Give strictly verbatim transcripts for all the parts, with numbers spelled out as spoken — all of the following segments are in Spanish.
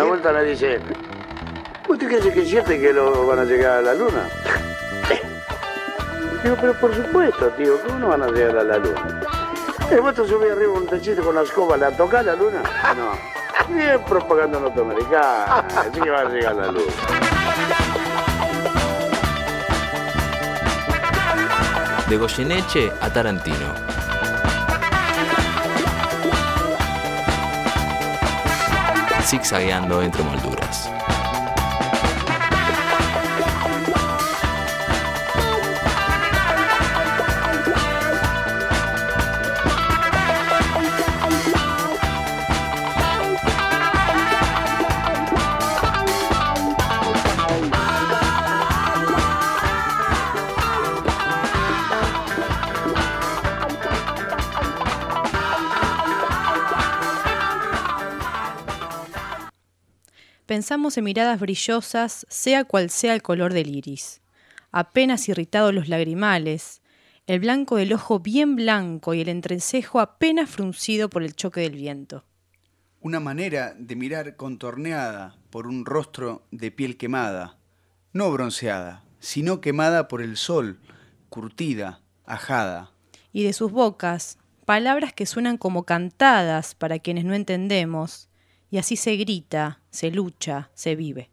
vuelta me dice, ¿usted cree que es cierto que lo van a llegar a la luna? Digo, pero por supuesto, tío, ¿cómo no van a llegar a la luna? ¿El vuestro subí arriba un techito con la escoba, ¿la toca la luna? No. Bien propaganda norteamericana, así que va a llegar a la luna. De Goyeneche a Tarantino. Zigzagueando entre molduras. Pensamos en miradas brillosas, sea cual sea el color del iris. Apenas irritados los lagrimales, el blanco del ojo bien blanco y el entrecejo apenas fruncido por el choque del viento. Una manera de mirar contorneada por un rostro de piel quemada, no bronceada, sino quemada por el sol, curtida, ajada. Y de sus bocas, palabras que suenan como cantadas para quienes no entendemos. Y así se grita, se lucha, se vive.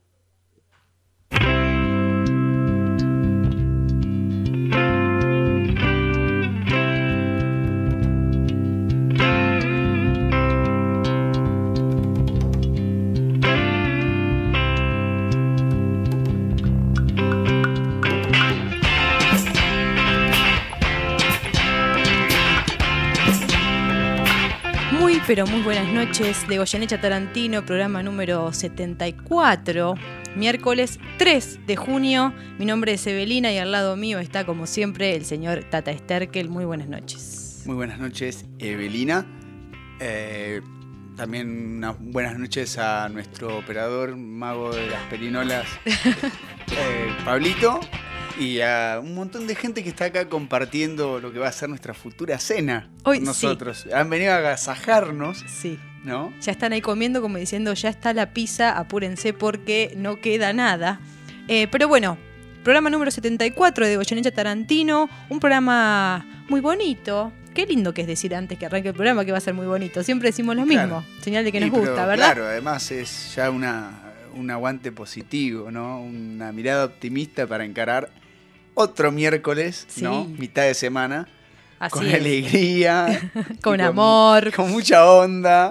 Pero muy buenas noches, de Goyeneche a Tarantino, programa número setenta y cuatro, miércoles tres de junio. Mi nombre es Evelina y al lado mío está, como siempre, el señor Tata Sterkel. Muy buenas noches. Muy buenas noches, Evelina. Eh, también unas buenas noches a nuestro operador, mago de las perinolas, eh, Pablito. Y a un montón de gente que está acá compartiendo lo que va a ser nuestra futura cena Hoy, con nosotros. Sí. Han venido a agasajarnos. Sí. ¿No? Ya están ahí comiendo como diciendo, ya está la pizza, apúrense porque no queda nada. Eh, pero bueno, programa número setenta y cuatro de Goyeneche Tarantino, un programa muy bonito. Qué lindo que es decir antes que arranque el programa que va a ser muy bonito. Siempre decimos lo mismo, claro. Señal de que sí, nos gusta, pero, ¿verdad? Claro, además es ya una, un aguante positivo, ¿no? Una mirada optimista para encarar otro miércoles, sí. ¿No? Mitad de semana. Así con es. Alegría. con amor. Con, con mucha onda.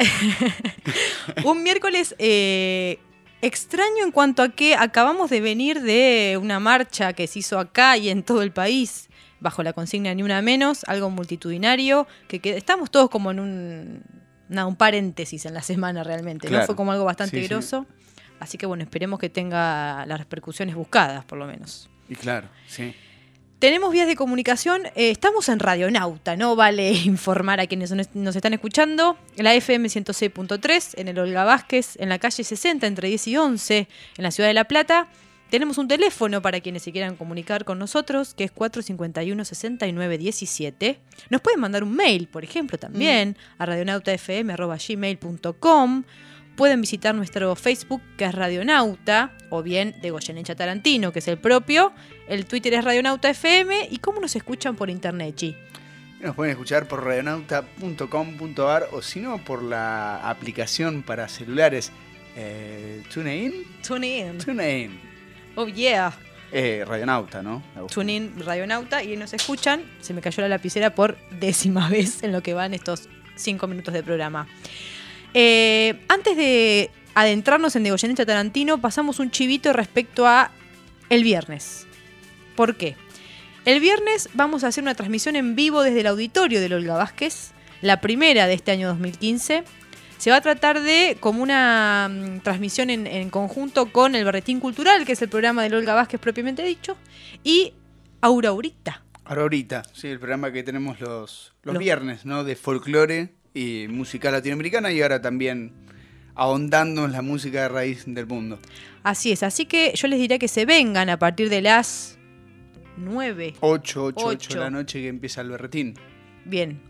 Un miércoles eh, extraño en cuanto a que acabamos de venir de una marcha que se hizo acá y en todo el país, bajo la consigna Ni Una Menos, algo multitudinario, que, que estamos todos como en un, no, un paréntesis en la semana realmente, claro. ¿No? Fue como algo bastante sí, grosso. Sí. Así que bueno, esperemos que tenga las repercusiones buscadas, por lo menos. Y claro, sí. Tenemos vías de comunicación, eh, estamos en Radionauta, no vale informar a quienes nos están escuchando, la F M ciento seis punto tres, en el Olga Vázquez, en la calle sesenta, entre diez y once, en la ciudad de La Plata. Tenemos un teléfono para quienes se quieran comunicar con nosotros, que es cuatro cinco uno, seis nueve uno siete. Nos pueden mandar un mail, por ejemplo, también, mm. a radionautafm arroba gmail punto com. Pueden visitar nuestro Facebook, que es Radionauta, o bien de Goyeneche a Tarantino, que es el propio. El Twitter es Radionauta F M. ¿Y cómo nos escuchan por internet, Chi? Nos pueden escuchar por radionauta punto com punto a r o si no, por la aplicación para celulares eh, TuneIn. TuneIn. TuneIn. Oh, yeah. Eh, Radionauta, ¿no? TuneIn, Radionauta, y nos escuchan. Se me cayó la lapicera por décima vez en lo que van estos cinco minutos de programa. Eh, antes de adentrarnos en De Goyeneche a Tarantino, pasamos un chivito respecto a el viernes. ¿Por qué? El viernes vamos a hacer una transmisión en vivo desde el auditorio del Olga Vázquez, la primera de este año dos mil quince. Se va a tratar de como una um, transmisión en, en conjunto con el Berretín Cultural, que es el programa del Olga Vázquez propiamente dicho, y Auraurita. Auraurita, sí, el programa que tenemos los, los, los viernes, ¿no? De folclore y música latinoamericana, y ahora también ahondando en la música de raíz del mundo. Así es, así que yo les diría que se vengan a partir de las nueve. ocho, ocho, ocho de la noche que empieza el berretín. Bien.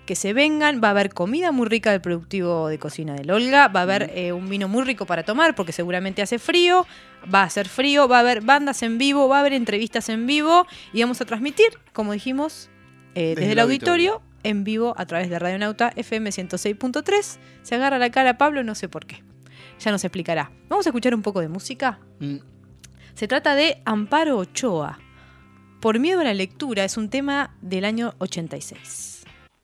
que se vengan. Va a haber comida muy rica del productivo de cocina del Olga. Va a haber eh, un vino muy rico para tomar porque seguramente hace frío. Va a hacer frío, va a haber bandas en vivo, va a haber entrevistas en vivo y vamos a transmitir, como dijimos, eh, desde, desde el auditorio, auditorio en vivo a través de Radionauta F M ciento seis punto tres. Se agarra la cara Pablo, no sé por qué. Ya nos explicará. Vamos a escuchar un poco de música. Mm. Se trata de Amparo Ochoa. Por miedo a la lectura es un tema del año ochenta y seis.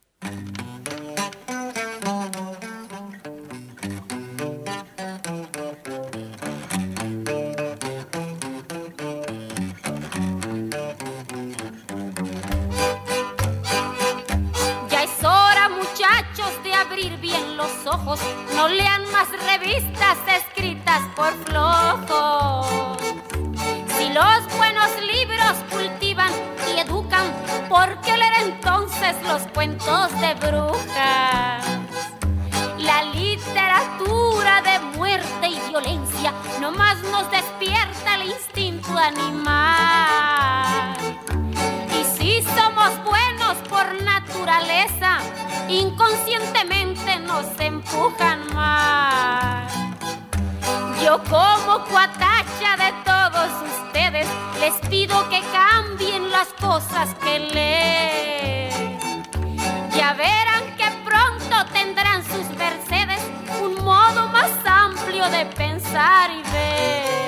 Ojos, no lean más revistas escritas por flojos. Si los buenos libros cultivan y educan, ¿por qué leer entonces los cuentos de brujas? La literatura de muerte y violencia nomás nos despierta el instinto animal. Y si somos buenos por naturaleza, inconscientemente nos empujan más. Yo como cuatacha de todos ustedes les pido que cambien las cosas que leen. Ya verán que pronto tendrán sus mercedes un modo más amplio de pensar y ver.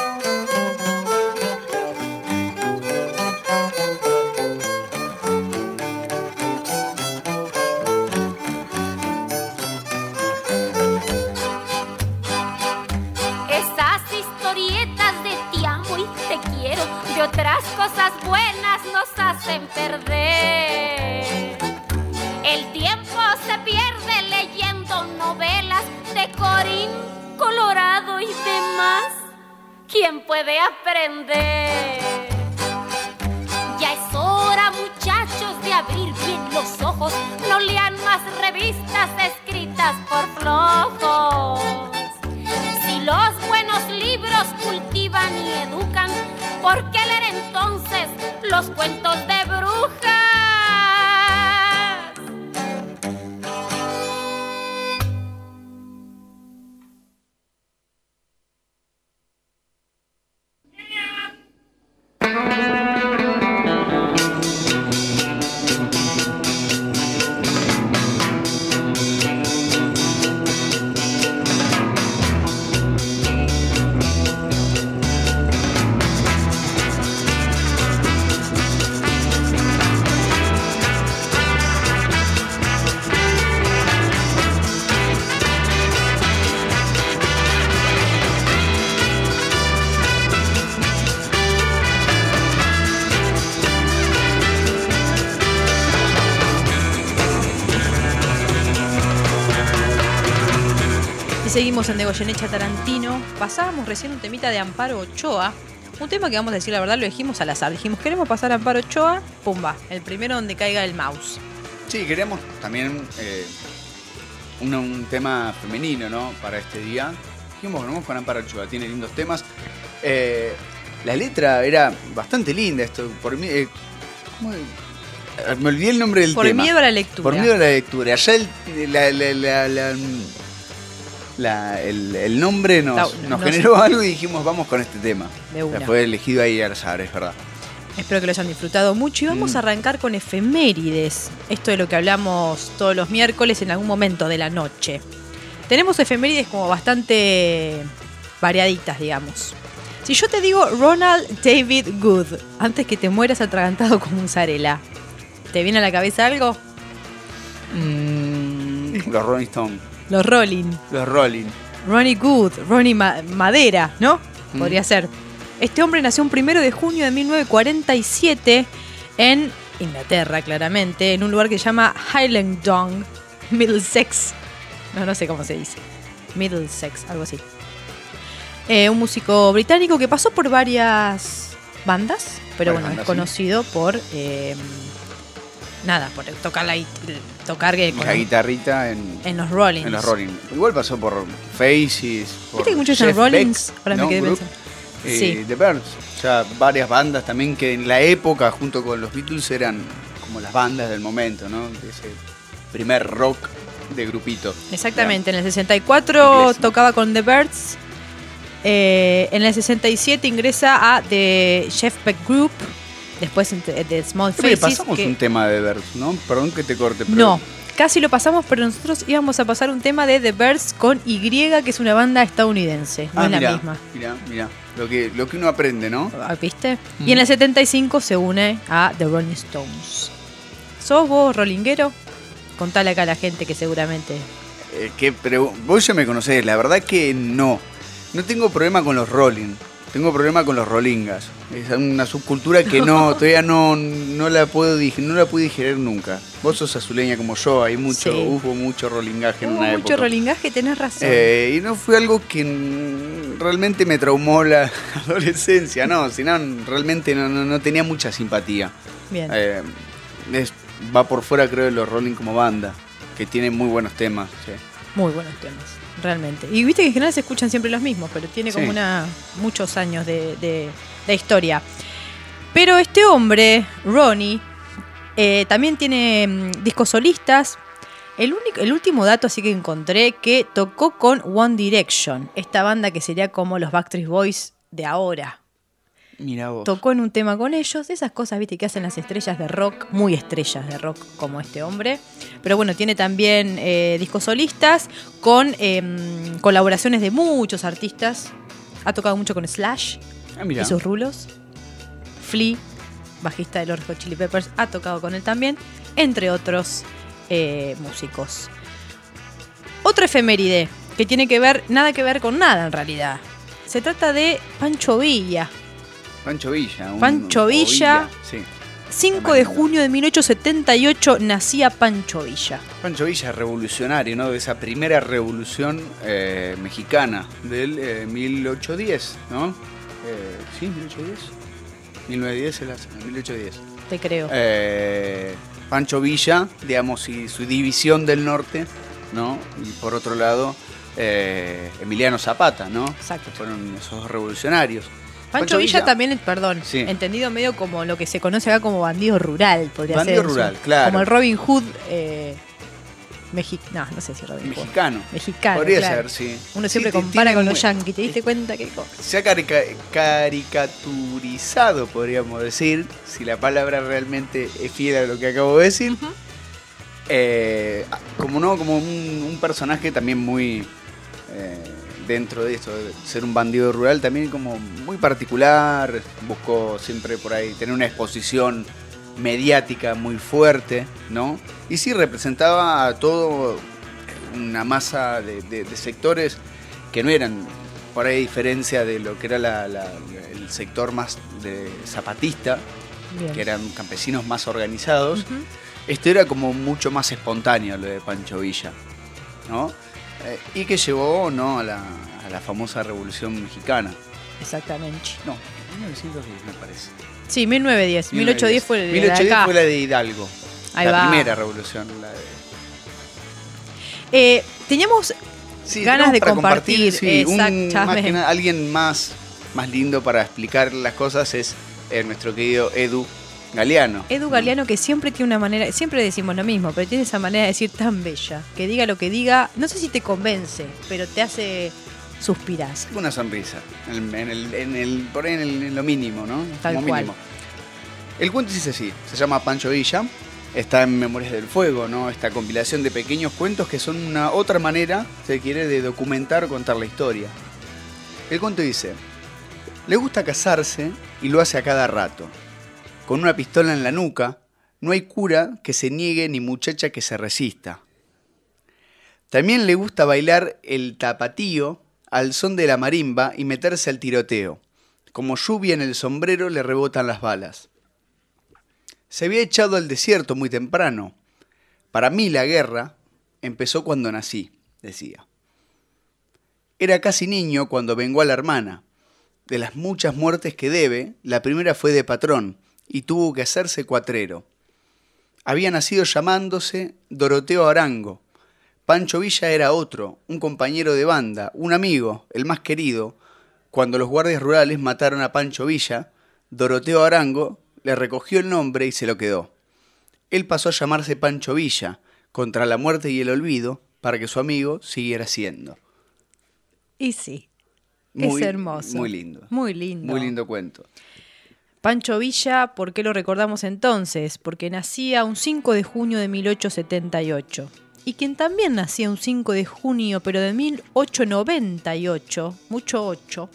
De otras cosas buenas nos hacen perder. El tiempo se pierde leyendo novelas de Corín Colorado y demás. ¿Quién puede aprender? Ya es hora, muchachos, de abrir bien los ojos. No lean más revistas escritas por flojos. Si los buenos libros cultivan y educan, ¿por qué leer entonces los cuentos de brujas? Seguimos en De Goyeneche a Tarantino. Pasábamos recién un temita de Amparo Ochoa. Un tema que, vamos a decir la verdad, lo dijimos al azar. Dijimos, queremos pasar a Amparo Ochoa, pumba, el primero donde caiga el mouse. Sí, queríamos también eh, un, un tema femenino, ¿no? Para este día. Dijimos, bueno, vamos con Amparo Ochoa, tiene lindos temas. Eh, la letra era bastante linda, esto, por mí... Eh, ¿cómo? Me olvidé el nombre del por tema. Por miedo a la lectura. Por miedo a la lectura. Allá el, la... la, la, la La, el, el nombre nos, no, nos no generó sé. algo y dijimos vamos con este tema. De una. Fue elegido ahí al azar, es verdad. Espero que lo hayan disfrutado mucho y vamos mm. a arrancar con efemérides. Esto de lo que hablamos todos los miércoles en algún momento de la noche. Tenemos efemérides como bastante variaditas, digamos. Si yo te digo Ronald David Good, antes que te mueras atragantado con mozzarella, ¿te viene a la cabeza algo? Mm, los Rolling Stones. Los Rolling. Los Rolling. Ronnie Good, Ronnie Ma- Madera, ¿no? Mm. Podría ser. Este hombre nació un primero de junio de mil novecientos cuarenta y siete en Inglaterra, claramente, en un lugar que se llama Hillingdon, Middlesex. No, no sé cómo se dice. Middlesex, algo así. Eh, un músico británico que pasó por varias bandas, pero bueno, bandas, es conocido sí. por... Eh, nada, por tocar la, tocar que, la guitarrita en, en los Rollins. En los Rollins. Igual pasó por Faces, por ¿viste que muchos son Rollins? Ahora me quedé pensando. Eh, sí. The Byrds, o sea, varias bandas también que en la época, junto con los Beatles, eran como las bandas del momento, ¿no? De ese primer rock de grupito. Exactamente, en el sesenta y cuatro Inglés, ¿no? tocaba con The Byrds. Eh, en el sesenta y siete ingresa a The Jeff Beck Group. Después de Small Oye, Faces. pasamos que... un tema de Byrds, ¿no? Perdón que te corte. Pero... No, casi lo pasamos, pero nosotros íbamos a pasar un tema de The Byrds con Y, que es una banda estadounidense. No ah, es la mirá, misma. Mirá, mirá. Lo que, lo que uno aprende, ¿no? ¿Viste? Mm. Y en el setenta y cinco se une a The Rolling Stones. ¿Sos vos rollinguero? Contale acá a la gente que seguramente... Eh, que, pero vos ya me conocés, la verdad que no. No tengo problema con los Rolling. Tengo problema con los Rollingas. Es una subcultura que no, todavía no, no la puedo dig- no la pude digerir nunca. Vos sos azuleña como yo, hay mucho, Sí. hubo mucho rollingaje en Hubo una mucho época. rollingaje, tenés razón. Eh, y no fue algo que mm, realmente me traumó la adolescencia, no, sino realmente no, no, no tenía mucha simpatía. Bien. Eh, es- va por fuera creo de los Rolling como banda, que tiene muy buenos temas. Sí. Muy buenos temas, realmente. Y viste que en general se escuchan siempre los mismos, pero tiene como Sí. una muchos años de, de- de historia. Pero este hombre, Ronnie, eh, también tiene mm, discos solistas. El, único, el último dato así que encontré que tocó con One Direction, esta banda que sería como los Backstreet Boys de ahora. Mira vos. Tocó en un tema con ellos, esas cosas, viste, que hacen las estrellas de rock, muy estrellas de rock como este hombre. Pero bueno, tiene también eh, discos solistas con eh, colaboraciones de muchos artistas. Ha tocado mucho con Slash Ah, mirá. y sus rulos. Flea, bajista de los Red Hot Chili Peppers, ha tocado con él también, entre otros eh, músicos. Otra efeméride que tiene que ver, nada que ver con nada en realidad. Se trata de Pancho Villa. Pancho Villa. un- Pancho o Villa. Sí. cinco de junio de mil ochocientos setenta y ocho nacía Pancho Villa. Pancho Villa, revolucionario, ¿no? De esa primera revolución eh, mexicana del eh, mil ochocientos diez, ¿no? Eh, ¿Sí? ¿mil ochocientos diez? mil novecientos diez es la mil ochocientos diez. Te creo. Eh, Pancho Villa, digamos, y su división del norte, ¿no? Y por otro lado, eh, Emiliano Zapata, ¿no? Exacto. Que fueron esos dos revolucionarios. Pancho Villa, también, perdón, Sí. entendido medio como lo que se conoce acá como bandido rural, podría Bandido ser. en su- rural, claro. Como el Robin Hood eh, mexicano. No, no sé si Robin Hood. Mexicano. Mexicano. Podría claro. ser, sí. Uno siempre Sí, compara tiene con muy- los yanquis. ¿Te diste cuenta qué cosa? Se ha carica- caricaturizado, podríamos decir, si la palabra realmente es fiel a lo que acabo de decir. Ujú. Eh, como no, como un, un personaje también muy eh, dentro de esto, de ser un bandido rural, también como muy particular. Buscó siempre por ahí tener una exposición mediática muy fuerte, ¿no? Y sí representaba a todo una masa de, de- de sectores que no eran, por ahí a diferencia de lo que era la- la- el sector más de zapatista, Bien. que eran campesinos más organizados. Ujú. Esto era como mucho más espontáneo lo de Pancho Villa, ¿no? Eh, y que llevó, ¿no? a, la, a la famosa Revolución Mexicana. Exactamente. No, mil novecientos diez me parece. Sí, mil novecientos diez. mil ochocientos diez fue el de mil ochocientos diez acá. fue la de Hidalgo. Ahí la va. primera revolución. La de... Eh, teníamos Sí, ganas tenemos de para compartir. sí, un- exactamente. más que nada, alguien más, más lindo para explicar las cosas es eh, nuestro querido Edu Galeano. Edu Galeano, que siempre tiene una manera, siempre decimos lo mismo, pero tiene esa manera de decir tan bella, que diga lo que diga, no sé si te convence, pero te hace suspirar. Una sonrisa, en, en el, en el- por ahí en, el- en lo mínimo, ¿no? Tal Como cual. mínimo. El cuento dice así, se llama Pancho Villa, está en Memorias del Fuego, ¿no? Esta compilación de pequeños cuentos que son una otra manera, se quiere, de documentar o contar la historia. El cuento dice, le gusta casarse y lo hace a cada rato. Con una pistola en la nuca, no hay cura que se niegue ni muchacha que se resista. También le gusta bailar el tapatío al son de la marimba y meterse al tiroteo. Como lluvia en el sombrero le rebotan las balas. Se había echado al desierto muy temprano. Para mí la guerra empezó cuando nací, decía. Era casi niño cuando vengó a la hermana. De las muchas muertes que debe, la primera fue de patrón y tuvo que hacerse cuatrero. Había nacido llamándose Doroteo Arango. Pancho Villa era otro, un compañero de banda, un amigo, el más querido. Cuando los guardias rurales mataron a Pancho Villa, Doroteo Arango le recogió el nombre y se lo quedó. él pasó a llamarse Pancho Villa, contra la muerte y el olvido, para que su amigo siguiera siendo. Y sí, Muy, es hermoso. Muy lindo. Muy lindo. Muy lindo cuento. Pancho Villa, ¿por qué lo recordamos entonces? Porque nacía un cinco de junio de mil ochocientos setenta y ocho. Y quien también nacía un cinco de junio, pero de mil ochocientos noventa y ocho, mucho ocho,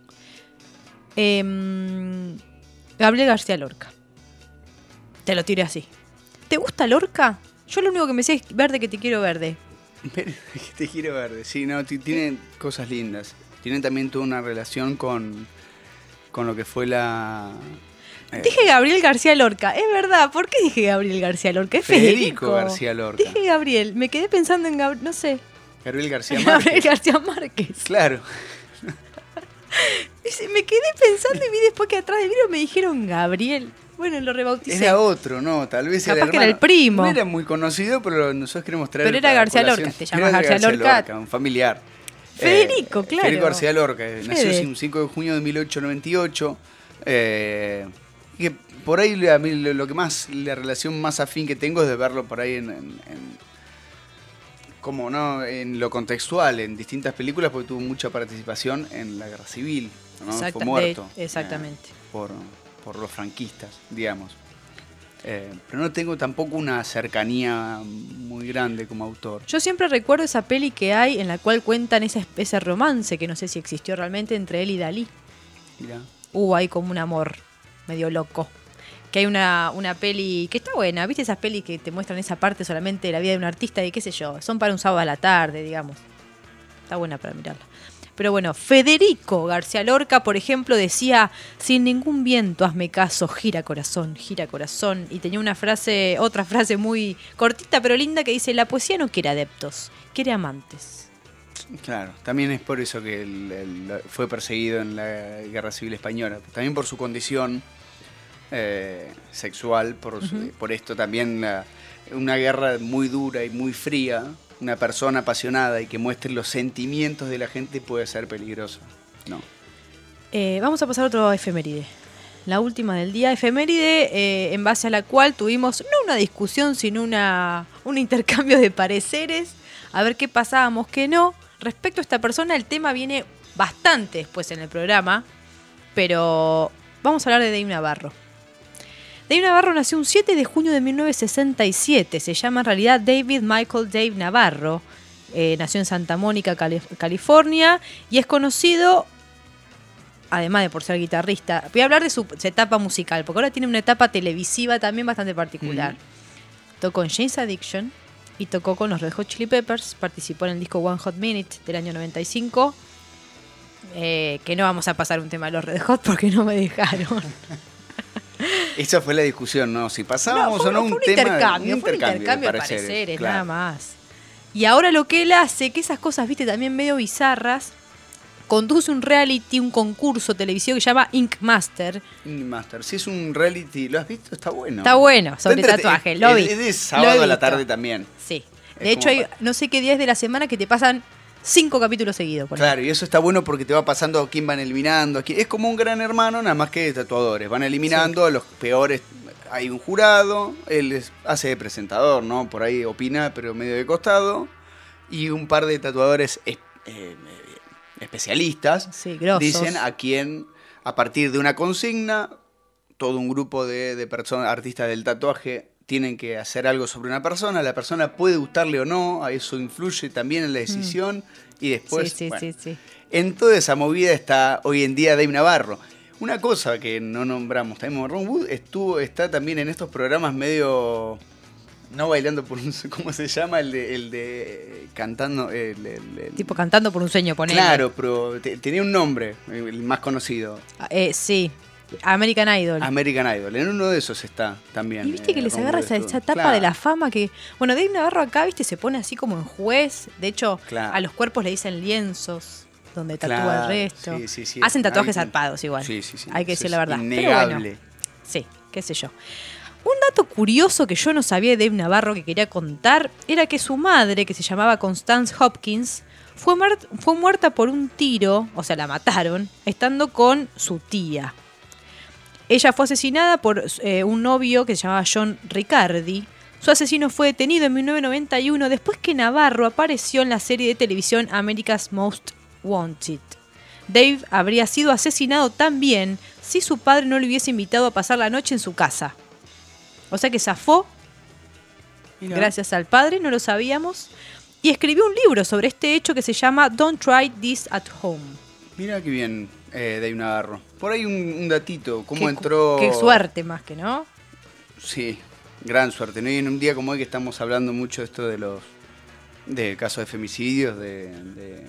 eh, Gabriel García Lorca. Te lo tiré así. ¿Te gusta Lorca? Yo lo único que me sé es verde que te quiero verde. Pero que te quiero verde. Sí, no, t- tienen cosas lindas. Tienen también toda una relación con, con lo que fue la... eh, Dije Gabriel García Lorca, es verdad. ¿Por qué dije Gabriel García Lorca? Es Federico Federico García Lorca. Dije Gabriel, me quedé pensando en Gabriel, no sé. Gabriel García Gabriel Márquez. García Márquez. Claro. Y se- Me quedé pensando y vi después que atrás de vidrio me dijeron Gabriel. Bueno, lo rebauticé. Era otro, ¿no? Tal vez Capaz el que era el hermano. primo. No era muy conocido, pero nosotros queremos traer. Pero era a García colación. Lorca, te llamas Era García Lorca. Un familiar. Federico, Eh, claro. Federico García Lorca, eh, nació Fede. el cinco de junio de mil ochocientos noventa y ocho. Eh, y que por ahí a mí lo, lo que más, la relación más afín que tengo es de verlo por ahí en, en, en- como no, en lo contextual, en distintas películas, porque tuvo mucha participación en la guerra civil, ¿no? Exacta- Fue muerto. de- exactamente. eh, por, por los franquistas, digamos. Eh, pero no tengo tampoco una cercanía muy grande como autor. Yo siempre recuerdo esa peli que hay en la cual cuentan ese, ese romance que no sé si existió realmente entre él y Dalí. Mirá. Hubo ahí como un amor medio loco. Que hay una, una peli que está buena. ¿Viste esas pelis que te muestran esa parte solamente de la vida de un artista y qué sé yo? Son para un sábado a la tarde, digamos. Está buena para mirarla. Pero bueno, Federico García Lorca, por ejemplo, decía: sin ningún viento, hazme caso, gira corazón, gira corazón. Y tenía una frase, otra frase muy cortita pero linda que dice: la poesía no quiere adeptos, quiere amantes. Claro, también es por eso que él, él fue perseguido en la Guerra Civil Española. También por su condición eh, sexual, por, su- por esto también la- una guerra muy dura y muy fría. Una persona apasionada y que muestre los sentimientos de la gente puede ser peligrosa. No. Eh, vamos a pasar a otro efeméride. La última del día, efeméride, eh, en base a la cual tuvimos no una discusión, sino una, un intercambio de pareceres, a ver qué pasábamos, qué no. Respecto a esta persona, el tema viene bastante después en el programa, pero vamos a hablar de Dave Navarro. Dave Navarro nació un siete de junio de mil novecientos sesenta y siete, se llama en realidad David Michael Dave Navarro, eh, nació en Santa Mónica, Cali- California, y es conocido, además de por ser guitarrista, voy a hablar de su, su etapa musical, porque ahora tiene una etapa televisiva también bastante particular. Mm. Tocó en Jane's Addiction y tocó con los Red Hot Chili Peppers, participó en el disco One Hot Minute del año noventa y cinco, eh, que no vamos a pasar un tema de los Red Hot porque no me dejaron. Esa fue la discusión, ¿no? Si pasábamos fue, o no fue un, un tema. intercambio, un fue un intercambio de pareceres, pareceres, claro. nada más. Y ahora lo que él hace, que esas cosas, viste, también medio bizarras, conduce un reality, un concurso televisivo que se llama Ink Master. Ink Master, si es un reality, ¿lo has visto? Está bueno. Está bueno, sobre Está entrete- tatuaje, lo vi. Es de Lo he sábado a la visto. tarde también. Sí. Es De hecho, como hay no sé qué días de la semana que te pasan cinco capítulos seguidos. ponele. Claro, y eso está bueno porque te va pasando a quién van eliminando. a quién- Es como un Gran Hermano, nada más que de tatuadores. Van eliminando a los peores. Hay un jurado, él es- hace de presentador, ¿no? Por ahí opina, pero medio de costado. Y un par de tatuadores es- eh, especialistas Sí, grosos. dicen a quién, a partir de una consigna, todo un grupo de, de personas, artistas del tatuaje, tienen que hacer algo sobre una persona. La persona puede gustarle o no, a eso influye también en la decisión. Y después, sí, sí, bueno, sí, sí. en toda esa movida está hoy en día Dave Navarro. Una cosa que no nombramos, también Ron Wood estuvo, está también en estos programas medio... No bailando por un... ¿Cómo se llama? El de, el de cantando... El, el- el- Tipo cantando por un sueño, ponele. Claro, pero te- tenía un nombre, el más conocido. Eh, sí, American Idol. American Idol. En uno de esos está también. Y viste que eh, les Ron agarra Wood esa, estuvo. esa etapa Claro. de la fama que... Bueno, Dave Navarro acá, viste, se pone así como en juez. De hecho, Claro. a los cuerpos le dicen lienzos, donde tatúa Claro, el resto. sí, sí, sí. Hacen tatuajes Hay- zarpados igual. Sí, sí, sí. Hay que Eso decir la es verdad. Pero innegable. bueno, sí, qué sé yo. Un dato curioso que yo no sabía de Dave Navarro que quería contar era que su madre, que se llamaba Constance Hopkins, fue, muer- fue muerta por un tiro, o sea, la mataron, estando con su tía. Ella fue asesinada por eh, un novio que se llamaba John Riccardi, Su asesino fue detenido en mil novecientos noventa y uno después que Navarro apareció en la serie de televisión America's Most Wanted. Dave habría sido asesinado también si su padre no le hubiese invitado a pasar la noche en su casa. O sea que zafó, Mirá. gracias al padre, no lo sabíamos, y escribió un libro sobre este hecho que se llama Don't Try This at Home. Mira qué bien, eh, Dave Navarro. Por ahí un, un datito, cómo qué, entró... Qué suerte más que, ¿no? Sí, gran suerte, ¿no? Y en un día como hoy que estamos hablando mucho de esto de los... de casos de femicidios, de... de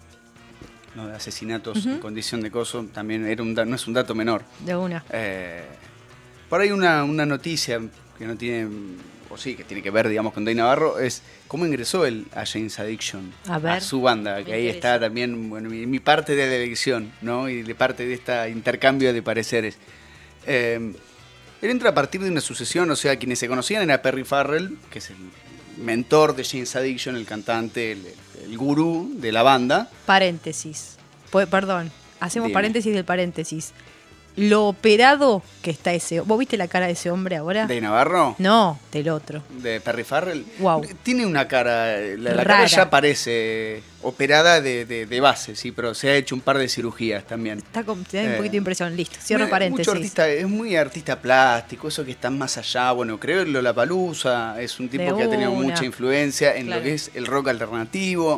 no, de asesinatos uh-huh. en condición de coso, también era un, no es un dato menor. De una. Eh, por ahí una, una noticia que no tiene, o sí, que tiene que ver, digamos, con Dave Navarro, es cómo ingresó él a Jane's Addiction, a, ver, a su banda, que ahí está también, bueno, mi, mi parte de la elección, ¿no? Y de parte de este intercambio de pareceres. Eh, él entra a partir de una sucesión, o sea, quienes se conocían era Perry Farrell, que es el mentor de Jane's Addiction, el cantante, el, el gurú de la banda. Paréntesis. Pues, perdón, hacemos Dime. paréntesis del paréntesis. Lo operado que está ese... ¿Vos viste la cara de ese hombre ahora? ¿De Navarro? No, del otro. ¿De Perry Farrell? Wow. Tiene una cara... La, la cara ya parece operada de, de, de base, sí, pero se ha hecho un par de cirugías también. Está con, te da un eh, poquito de impresión. Listo, cierro paréntesis. Mucho artista, es muy artista plástico, eso que está más allá. Bueno, creo que Lollapalooza es un tipo de que ha tenido una. mucha influencia en Claro. lo que es el rock alternativo.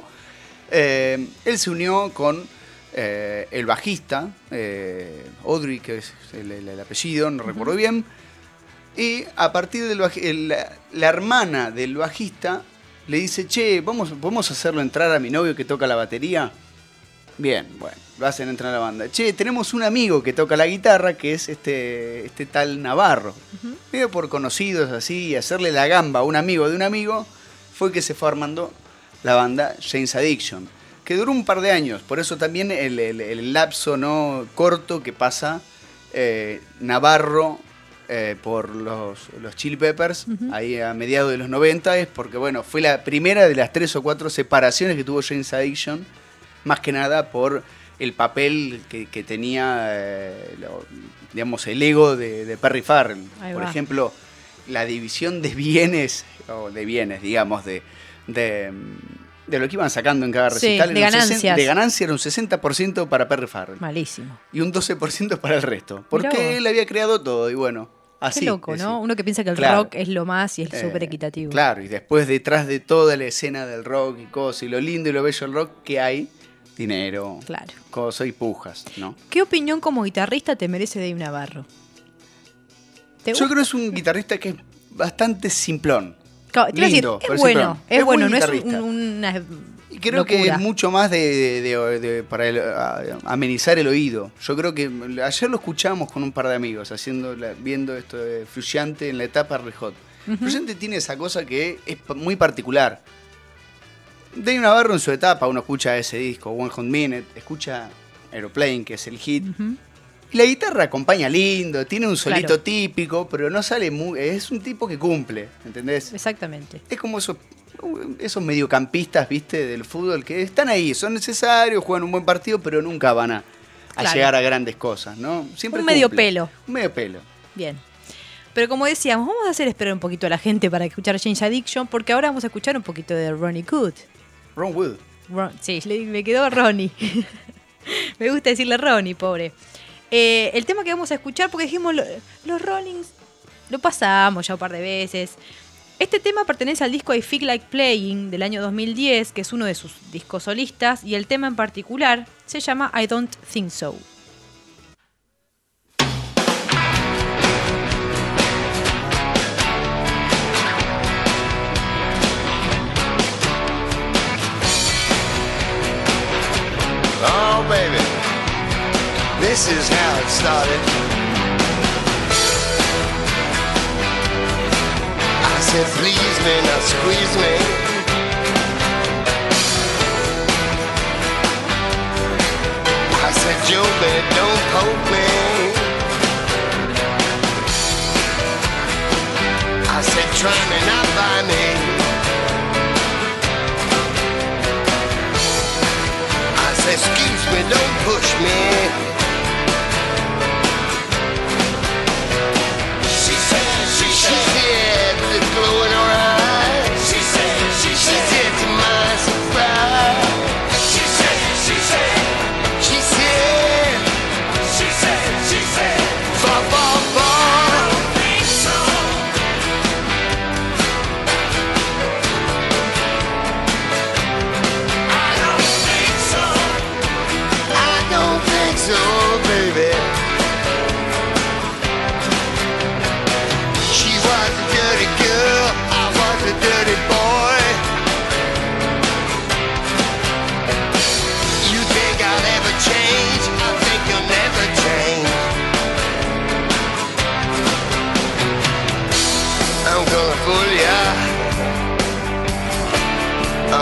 Eh, él se unió con... Eh, el bajista, eh, Audrey, que es el, el, el apellido, no uh-huh. recuerdo bien, y a partir del baj- el, la, la hermana del bajista le dice, che, ¿vamos, ¿podemos hacerlo entrar a mi novio que toca la batería? Bien, bueno, lo hacen entrar a la banda. Che, tenemos un amigo que toca la guitarra, que es este, este tal Navarro. Uh-huh. Medio por conocidos así, y hacerle la gamba a un amigo de un amigo, fue que se fue armando la banda Jane's Addiction, que duró un par de años, por eso también el, el, el lapso no corto que pasa eh, Navarro eh, por los, los Chili Peppers, uh-huh. ahí a mediados de los noventa, es porque bueno, fue la primera de las tres o cuatro separaciones que tuvo Jane's Addiction, más que nada por el papel que, que tenía, eh, lo, digamos, el ego de, de Perry Farrell. Ahí por va. ejemplo, la división de bienes, o de bienes, digamos, de... de de lo que iban sacando en cada recital. Sí, de era un ganancias. sesenta de ganancia era un sesenta por ciento para Perry Farrell. Malísimo. Y un doce por ciento para el resto. Mirá Porque vos. él había creado todo y bueno, así. Qué loco, ¿no? así. Uno que piensa que el Claro. rock es lo más y es Eh, súper equitativo. Claro, y después detrás de toda la escena del rock y cosas, y lo lindo y lo bello del rock, que hay dinero, Claro. cosas y pujas, ¿no? ¿Qué opinión como guitarrista te merece Dave Navarro? ¿Te Yo gusta? creo que es un guitarrista que es bastante simplón. Claro, te iba a decir, lindo, es pero bueno, simplón. es, Es bueno, buen no es un- guitarrista. una Y creo locura. que es mucho más de, de- de- de- para el- a- amenizar el oído. Yo creo que ayer lo escuchamos con un par de amigos, haciendo la- viendo esto de Frusciante en la etapa Red Hot. Ujú. Frusciante tiene esa cosa que es pa- muy particular. Dave Navarro en su etapa, uno escucha ese disco, One Hot Minute, escucha Aeroplane, que es el hit. Ujú. Y la guitarra acompaña lindo, tiene un solito Claro. típico, pero no sale muy... Es un tipo que cumple, ¿entendés? Exactamente. Es como esos, esos mediocampistas, viste, del fútbol, que están ahí, son necesarios, juegan un buen partido, pero nunca van a, a Claro. llegar a grandes cosas, ¿no? Siempre Un medio cumple. pelo. Un medio pelo. Bien. Pero como decíamos, vamos a hacer esperar un poquito a la gente para escuchar Jane's Addiction, porque ahora vamos a escuchar un poquito de Ronnie Good. Ron Wood. Ron- sí, le, me quedó Ronnie. Me gusta decirle Ronnie, pobre. Eh, el tema que vamos a escuchar, porque dijimos lo- los Rollings, lo pasamos ya un par de veces. Este tema pertenece al disco I Feel Like Playing del año dos mil diez, que es uno de sus discos solistas, y el tema en particular se llama I Don't Think So. Oh, baby, this is how it started. I said, please me, now squeeze me. I said, Joby, don't poke me. I said, try me, not by me. I said, excuse me, don't push me. She said, she said, with the glow in her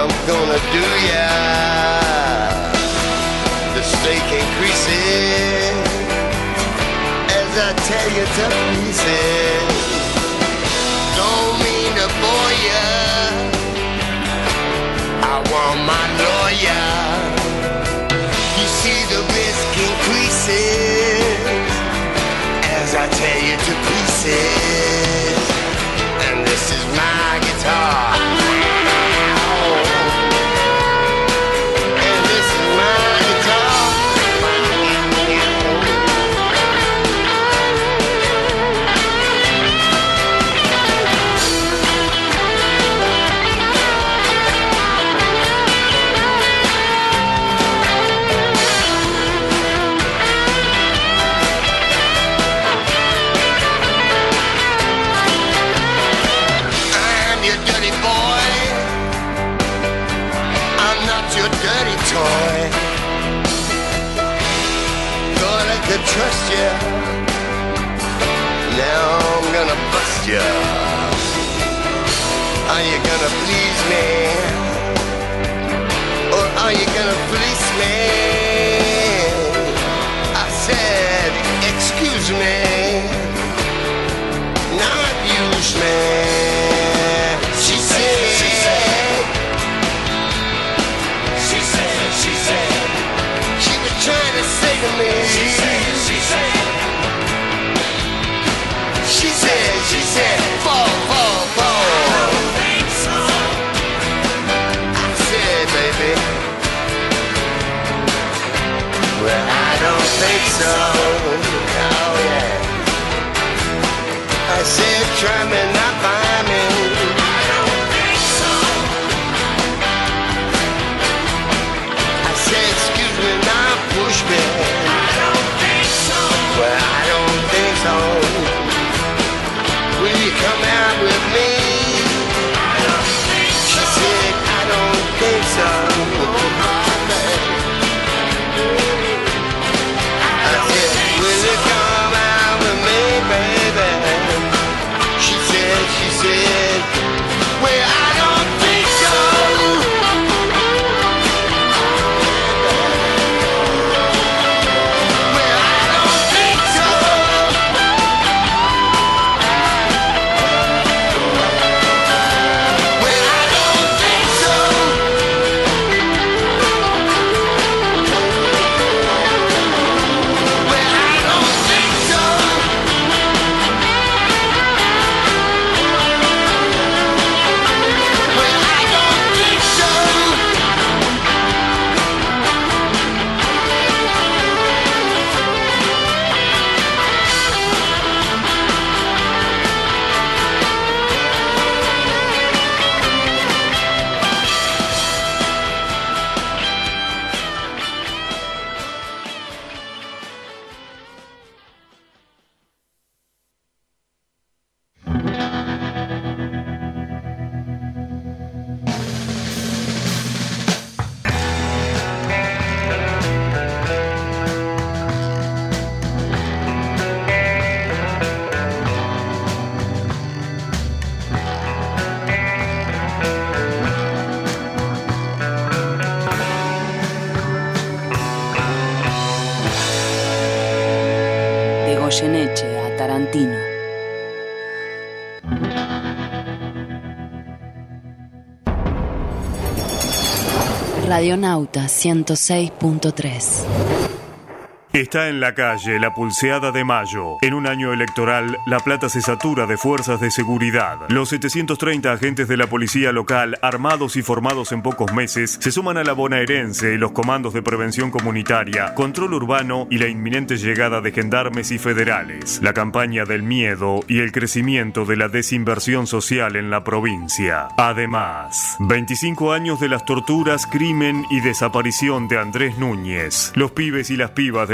I'm gonna do ya. The steak increases as I tear you to pieces. Don't mean to bore ya, I want my lawyer. You see the risk increases as I tear you to pieces. And this is my guitar. And this is my guitar. Toy. Thought I could trust you, now I'm gonna bust you. Are you gonna please me, or are you gonna fleece me? I said, excuse me, not use me. She said, she said, she said, she said, she was trying to say to me. She said, she said, she said, she said, fall, fall, fall. I don't think so. I said, baby, well, I don't think so. Oh yeah. I said, try me, not buy me. I don't think so. I said, excuse me, not push me. I don't think so. Well, I don't think so. Will you come out with me? I don't think so. She said, I don't think so. I said, will you come out with me, baby? She said, she said, well, I don't think so. Well, I don't think so. Well, I don't think so. Well, I don't think so. Well, I don't think so. De Goyeneche a Tarantino. Radionauta ciento seis punto tres. Está en la calle la pulseada de mayo. En un año electoral, La Plata se satura de fuerzas de seguridad. Los setecientos treinta agentes de la policía local, armados y formados en pocos meses, se suman a la bonaerense y los comandos de prevención comunitaria, control urbano y la inminente llegada de gendarmes y federales. La campaña del miedo y el crecimiento de la desinversión social en la provincia. Además, veinticinco años de las torturas, crimen y desaparición de Andrés Núñez. Los pibes y las pibas de la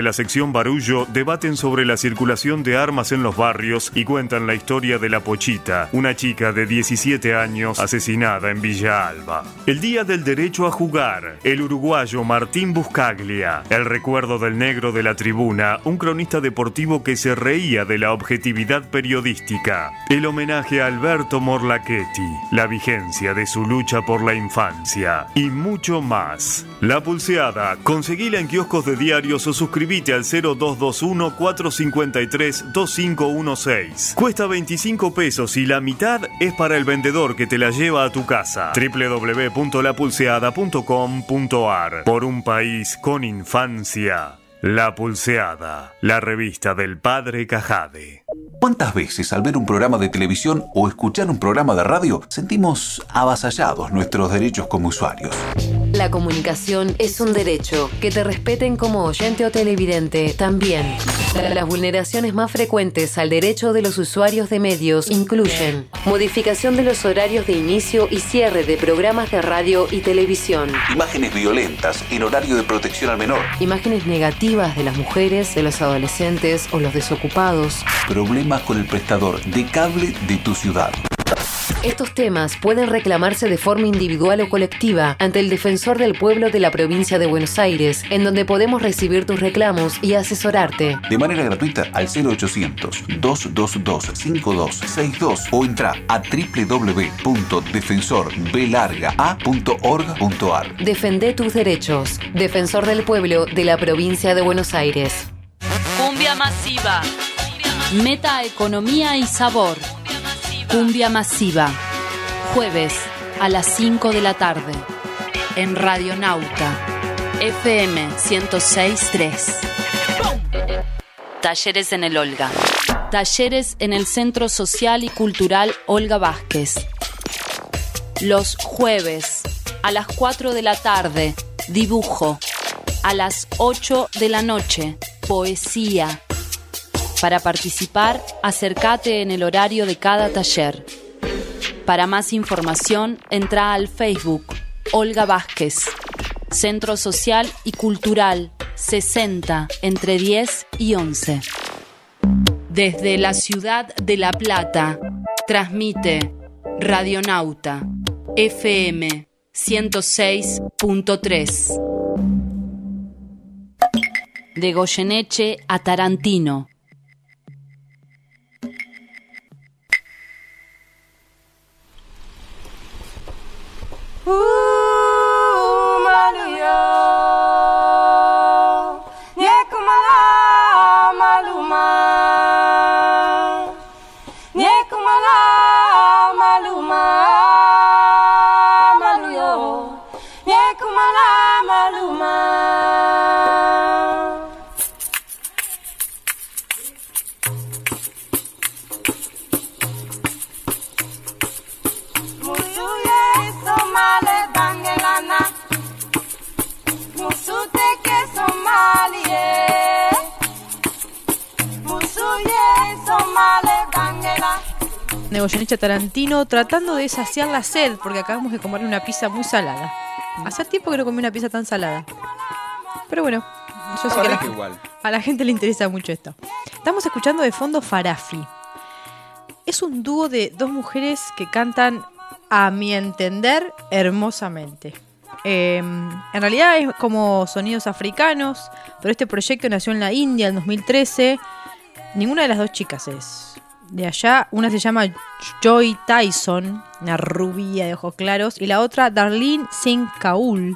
la sección Barullo debaten sobre la circulación de armas en los barrios y cuentan la historia de La Pochita, una chica de diecisiete años asesinada en Villa Alba. El Día del Derecho a Jugar, el uruguayo Martín Buscaglia, el recuerdo del negro de la tribuna, un cronista deportivo que se reía de la objetividad periodística, el homenaje a Alberto Morlachetti, la vigencia de su lucha por la infancia y mucho más. La Pulseada, conseguila en kioscos de diarios o suscribite al cero dos dos uno, cuatro cinco tres, dos cinco uno seis. Cuesta veinticinco pesos y la mitad es para el vendedor que te la lleva a tu casa. doble u doble u doble u punto la pulseada punto com punto a r. Por un país con infancia. La Pulseada, la revista del padre Cajade. ¿Cuántas veces al ver un programa de televisión o escuchar un programa de radio sentimos avasallados nuestros derechos como usuarios? La comunicación es un derecho. Que te respeten como oyente o televidente también. Las vulneraciones más frecuentes al derecho de los usuarios de medios incluyen modificación de los horarios de inicio y cierre de programas de radio y televisión, Imágenes violentas en horario de protección al menor, imágenes negativas de las mujeres, de los adolescentes o los desocupados, problemas con el prestador de cable de tu ciudad. Estos temas pueden reclamarse de forma individual o colectiva ante el Defensor del Pueblo de la Provincia de Buenos Aires, en donde podemos recibir tus reclamos y asesorarte. De manera gratuita al cero ochocientos, dos dos dos, cinco dos seis dos o entra a doble u doble u doble u punto defensor b larga a punto org punto a r. Defende tus derechos. Defensor del Pueblo de la Provincia de Buenos Aires. Cumbia masiva. Meta economía y sabor. Cumbia masiva. Jueves a las cinco de la tarde. En Radionauta. F M ciento seis punto tres. Talleres en el Olga. Talleres en el Centro Social y Cultural Olga Vázquez. Los jueves a las cuatro de la tarde. Dibujo. A las ocho de la noche. Poesía. Para participar, acércate en el horario de cada taller. Para más información, entra al Facebook Olga Vázquez, Centro Social y Cultural sesenta, entre diez y once. Desde la ciudad de La Plata, transmite Radionauta, F M ciento seis punto tres. De Goyeneche a Tarantino. De Goyeneche a Tarantino, tratando de saciar la sed, porque acabamos de comer una pizza muy salada. Hace tiempo que no comí una pizza tan salada. Pero bueno, yo sé que a la, igual. a la gente le interesa mucho esto. Estamos escuchando de fondo Farafi. Es un dúo de dos mujeres que cantan, a mi entender, hermosamente. Eh, en realidad es como sonidos africanos, pero este proyecto nació en la India en dos mil trece. Ninguna de las dos chicas es de allá. Una se llama Joy Tyson, una rubia de ojos claros, y la otra Darlene Singh Kaul,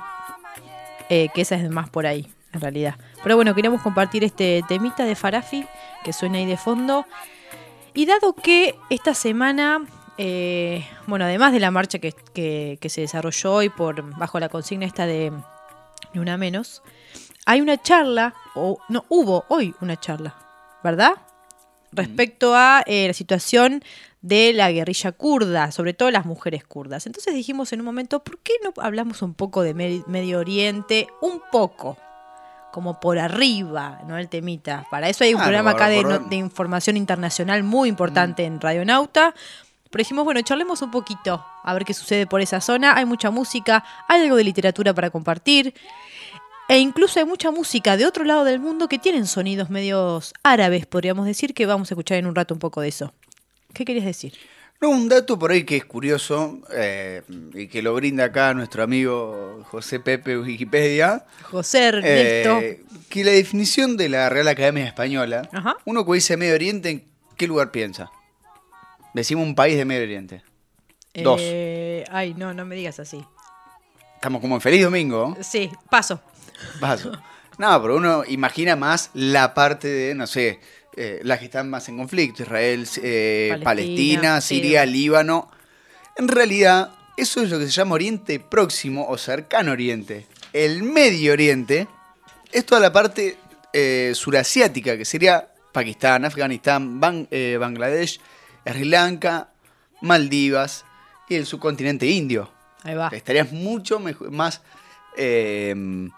eh, que esa es más por ahí, en realidad. Pero bueno, queríamos compartir este temita de Farafi, que suena ahí de fondo. Y dado que esta semana, eh, bueno, además de la marcha que, que, que se desarrolló hoy por, bajo la consigna esta de Ni Una Menos, hay una charla, o no, hubo hoy una charla, ¿verdad? Respecto a eh, la situación de la guerrilla kurda, sobre todo las mujeres kurdas. Entonces dijimos en un momento, ¿por qué no hablamos un poco de Medio Oriente? Un poco, como por arriba, ¿no? El temita. Para eso hay un Claro, programa acá de, por- no- de información internacional muy importante en Radionauta. Pero dijimos, bueno, charlemos un poquito, a ver qué sucede por esa zona. Hay mucha música, hay algo de literatura para compartir. E incluso hay mucha música de otro lado del mundo que tienen sonidos medios árabes, podríamos decir, que vamos a escuchar en un rato un poco de eso. ¿Qué querías decir? No, un dato por ahí que es curioso eh, y que lo brinda acá nuestro amigo José Pepe Wikipedia. José Ernesto. Eh, que la definición de la Real Academia Española, Ajá. uno que dice Medio Oriente, ¿en qué lugar piensa? Decimos un país de Medio Oriente. Dos. Eh, ay, no, no me digas así. Estamos como en Feliz Domingo. Sí, paso. Paso. No, pero uno imagina más la parte de, no sé, eh, las que están más en conflicto. Israel, eh, Palestina, Palestina, Siria, sí. Líbano. En realidad, eso es lo que se llama Oriente Próximo o Cercano Oriente. El Medio Oriente es toda la parte eh, surasiática, que sería Pakistán, Afganistán, Ban- eh, Bangladesh, Sri Lanka, Maldivas y el subcontinente indio. Ahí va. Estarías mucho mejor, más eh,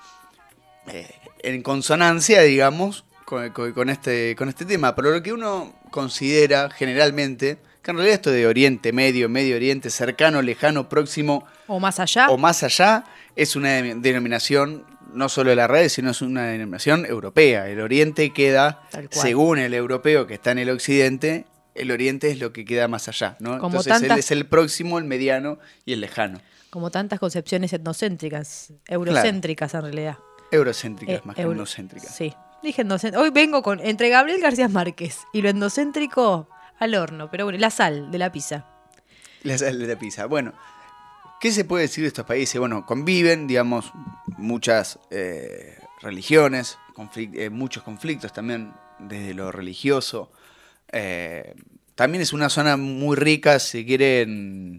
eh, en consonancia, digamos, con, con, con, este, con este tema. Pero lo que uno considera generalmente, que en realidad esto de Oriente Medio, Medio Oriente, cercano, lejano, próximo o más allá, o más allá es una denominación no solo de la red, sino es una denominación europea. El Oriente queda, según el europeo que está en el Occidente, el Oriente es lo que queda más allá, ¿no? Como Entonces tantas, él es el próximo, el mediano y el lejano. Como tantas concepciones etnocéntricas, eurocéntricas claro. en realidad. Eurocéntricas, eh, más euro, que etnocéntricas. Sí, dije endocéntrico. Hoy vengo con entre Gabriel García Márquez y lo endocéntrico al horno, pero bueno, la sal de la pizza. La sal de la pizza. Bueno, ¿qué se puede decir de estos países? Bueno, conviven, digamos, muchas eh, religiones, conflict- eh, muchos conflictos también desde lo religioso. Eh, también es una zona muy rica, si quieren,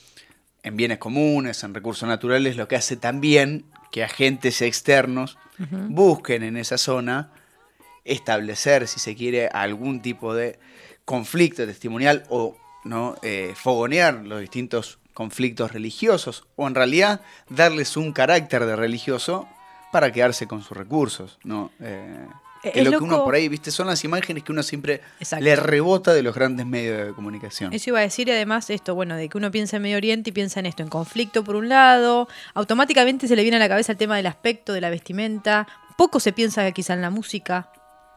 en bienes comunes, en recursos naturales, lo que hace también que agentes externos uh-huh. busquen en esa zona establecer, si se quiere, algún tipo de conflicto testimonial o no eh, fogonear los distintos conflictos religiosos o en realidad darles un carácter de religioso para quedarse con sus recursos, ¿no? Eh, que es lo loco. Que uno por ahí, viste, son las imágenes que uno siempre Exacto. le rebota de los grandes medios de comunicación. Eso iba a decir, y además esto, bueno, de que uno piensa en Medio Oriente y piensa en esto, en conflicto por un lado, automáticamente se le viene a la cabeza el tema del aspecto, de la vestimenta, poco se piensa quizá en la música.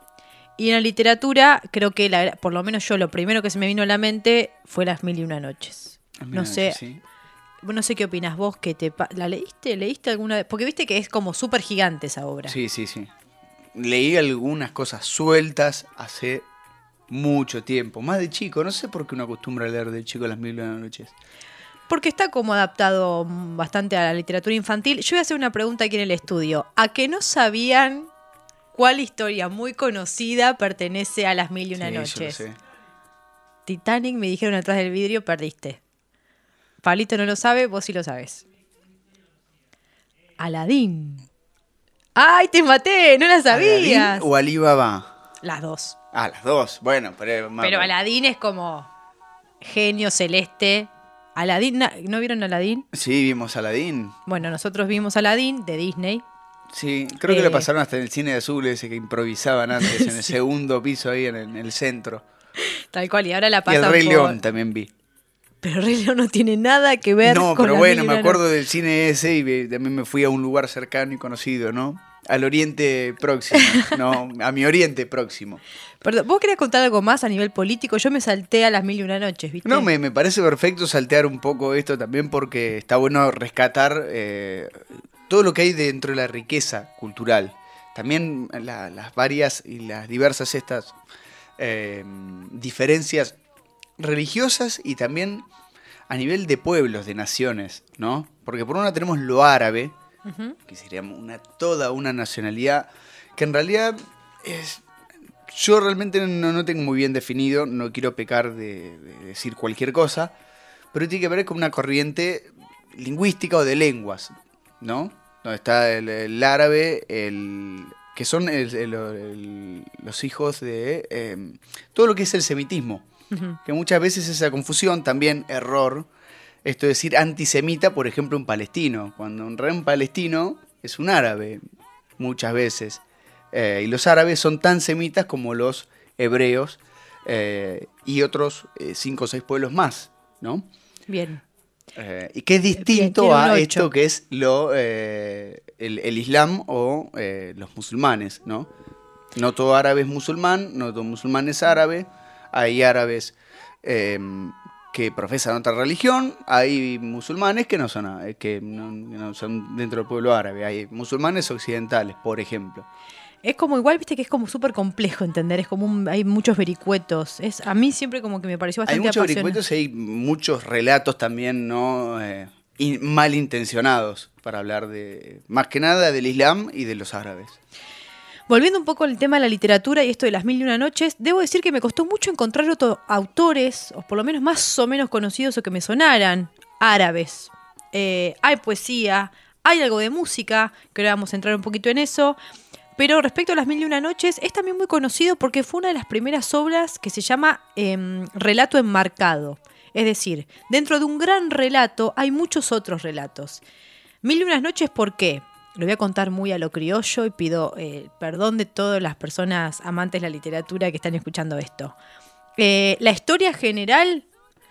Y en la literatura, creo que la, por lo menos yo, lo primero que se me vino a la mente fue Las Mil y Una Noches. No sé, sí. no sé qué opinas vos, que te ¿la leíste? ¿Leíste alguna vez? Porque viste que es como súper gigante esa obra. Sí, sí, sí. Leí algunas cosas sueltas hace mucho tiempo, más de chico. No sé por qué uno acostumbra a leer de chico Las Mil y Una Noches. Porque está como adaptado bastante a la literatura infantil. Yo voy a hacer una pregunta aquí en el estudio. ¿A que no sabían cuál historia muy conocida pertenece a Las Mil y Una sí, Noches? Yo lo sé. Titanic, me dijeron atrás del vidrio, perdiste. Pablito no lo sabe, vos sí lo sabés. Aladín. ¡Ay, te maté! ¡No la sabías! ¿Aladín o Alí Baba? Las dos. Ah, las dos. Bueno, pero... Pero Aladín es como genio celeste. Aladín, ¿no vieron Aladín? Sí, vimos Aladín. Bueno, nosotros vimos Aladín de Disney. Sí, creo eh, que lo pasaron hasta en el cine de azul ese que improvisaban antes, en el sí. segundo piso ahí en el, en el centro. Tal cual, y ahora la pasan Y el Rey por... León también vi. Pero el Rey León no tiene nada que ver no, con pero la bueno, Mil me acuerdo del cine ese y también me fui a un lugar cercano y conocido, ¿no? Al Oriente Próximo, no, a mi Oriente Próximo. Perdón, ¿vos querés contar algo más a nivel político? Yo me salté a Las Mil y Una Noches, ¿viste? No, me, me parece perfecto saltear un poco esto también porque está bueno rescatar eh, todo lo que hay dentro de la riqueza cultural. También la, las varias y las diversas estas eh, diferencias religiosas y también a nivel de pueblos, de naciones, ¿no? Porque por una tenemos lo árabe, uh-huh. que sería una, toda una nacionalidad que en realidad es, yo realmente no, no tengo muy bien definido, no quiero pecar de, de decir cualquier cosa, pero tiene que ver con una corriente lingüística o de lenguas, ¿no? Donde está el, el árabe, el que son el, el, el, los hijos de eh, todo lo que es el semitismo. Uh-huh. Que muchas veces esa confusión, también error, esto es decir antisemita, por ejemplo, un palestino, cuando en realidad un palestino es un árabe, muchas veces. Eh, y los árabes son tan semitas como los hebreos eh, y otros eh, cinco o seis pueblos más, ¿no? Bien. Eh, y que es distinto Tiene un a ocho. esto que es lo eh, el, el Islam o eh, los musulmanes, ¿no? No todo árabe es musulmán, no todo musulmán es árabe. Hay árabes eh, que profesan otra religión, hay musulmanes que no son á- que no, que no son dentro del pueblo árabe. Hay musulmanes occidentales, por ejemplo. Es como igual, viste que es como súper complejo entender, es como un- hay muchos vericuetos. Es, a mí siempre como que me pareció Hay bastante muchos apasionante. vericuetos y hay muchos relatos también, ¿no? Eh, in- malintencionados para hablar de, más que nada, del Islam y de los árabes. Volviendo un poco al tema de la literatura y esto de las mil y una noches, debo decir que me costó mucho encontrar otros autores, o por lo menos más o menos conocidos o que me sonaran, árabes. Eh, hay poesía, hay algo de música, que ahora vamos a entrar un poquito en eso. Pero respecto a las mil y una noches, es también muy conocido porque fue una de las primeras obras que se llama eh, relato enmarcado. Es decir, dentro de un gran relato hay muchos otros relatos. Mil y unas noches, ¿por qué? Lo voy a contar muy a lo criollo y pido eh, perdón de todas las personas amantes de la literatura que están escuchando esto. Eh, la historia general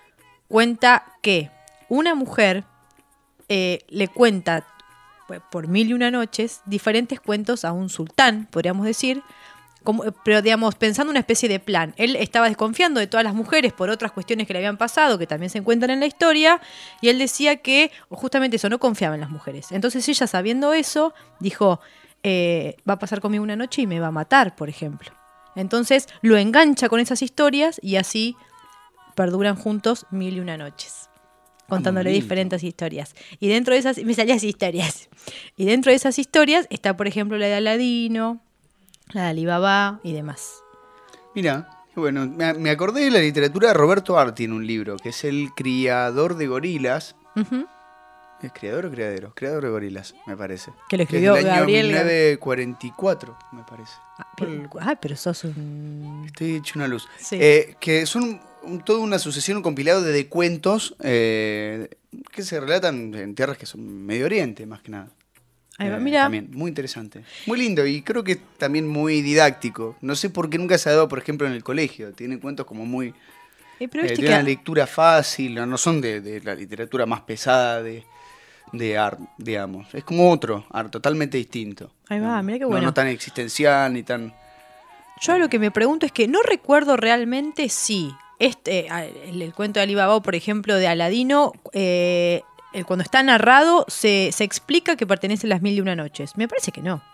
cuenta que una mujer eh, le cuenta por mil y una noches diferentes cuentos a un sultán, podríamos decir, como, pero digamos, pensando una especie de plan. Él estaba desconfiando de todas las mujeres por otras cuestiones que le habían pasado, que también se encuentran en la historia, y él decía que justamente eso, no confiaba en las mujeres. Entonces ella, sabiendo eso, dijo, eh, va a pasar conmigo una noche y me va a matar, por ejemplo. Entonces lo engancha con esas historias y así perduran juntos mil y una noches, contándole Ah, diferentes historias. Y dentro de esas, me salían esas historias. Y dentro de esas historias está, por ejemplo, la de Aladino, la de Alibaba y demás. Mira, bueno, me, me acordé de la literatura de Roberto Arti en un libro, que es el criador de gorilas. Uh-huh. ¿Es criador o criadero? Criador de gorilas, me parece. Que lo escribió es del año Gabriel. mil novecientos cuarenta y cuatro, me parece. Ah, pero, ah, pero sos un... Estoy hecho una luz. Sí. Eh, que son un, toda una sucesión, un compilado de, de cuentos eh, que se relatan en tierras que son Medio Oriente, más que nada. Ahí va, Eh, mira. También, muy interesante. Muy lindo y creo que también muy didáctico. No sé por qué nunca se ha dado, por ejemplo, en el colegio. Tiene cuentos como muy... Eh, pero Eh, viste tiene que- una lectura fácil, no, no son de, de la literatura más pesada de, de art, digamos. Es como otro art, totalmente distinto. Ahí va, mira qué No- bueno. No, tan existencial ni tan... Yo lo que me pregunto es que no recuerdo realmente si este, el, el cuento de Alibaba, por ejemplo, de Aladino, eh, el- cuando está narrado, se, se explica que pertenece a las mil y una noches. Me parece que no,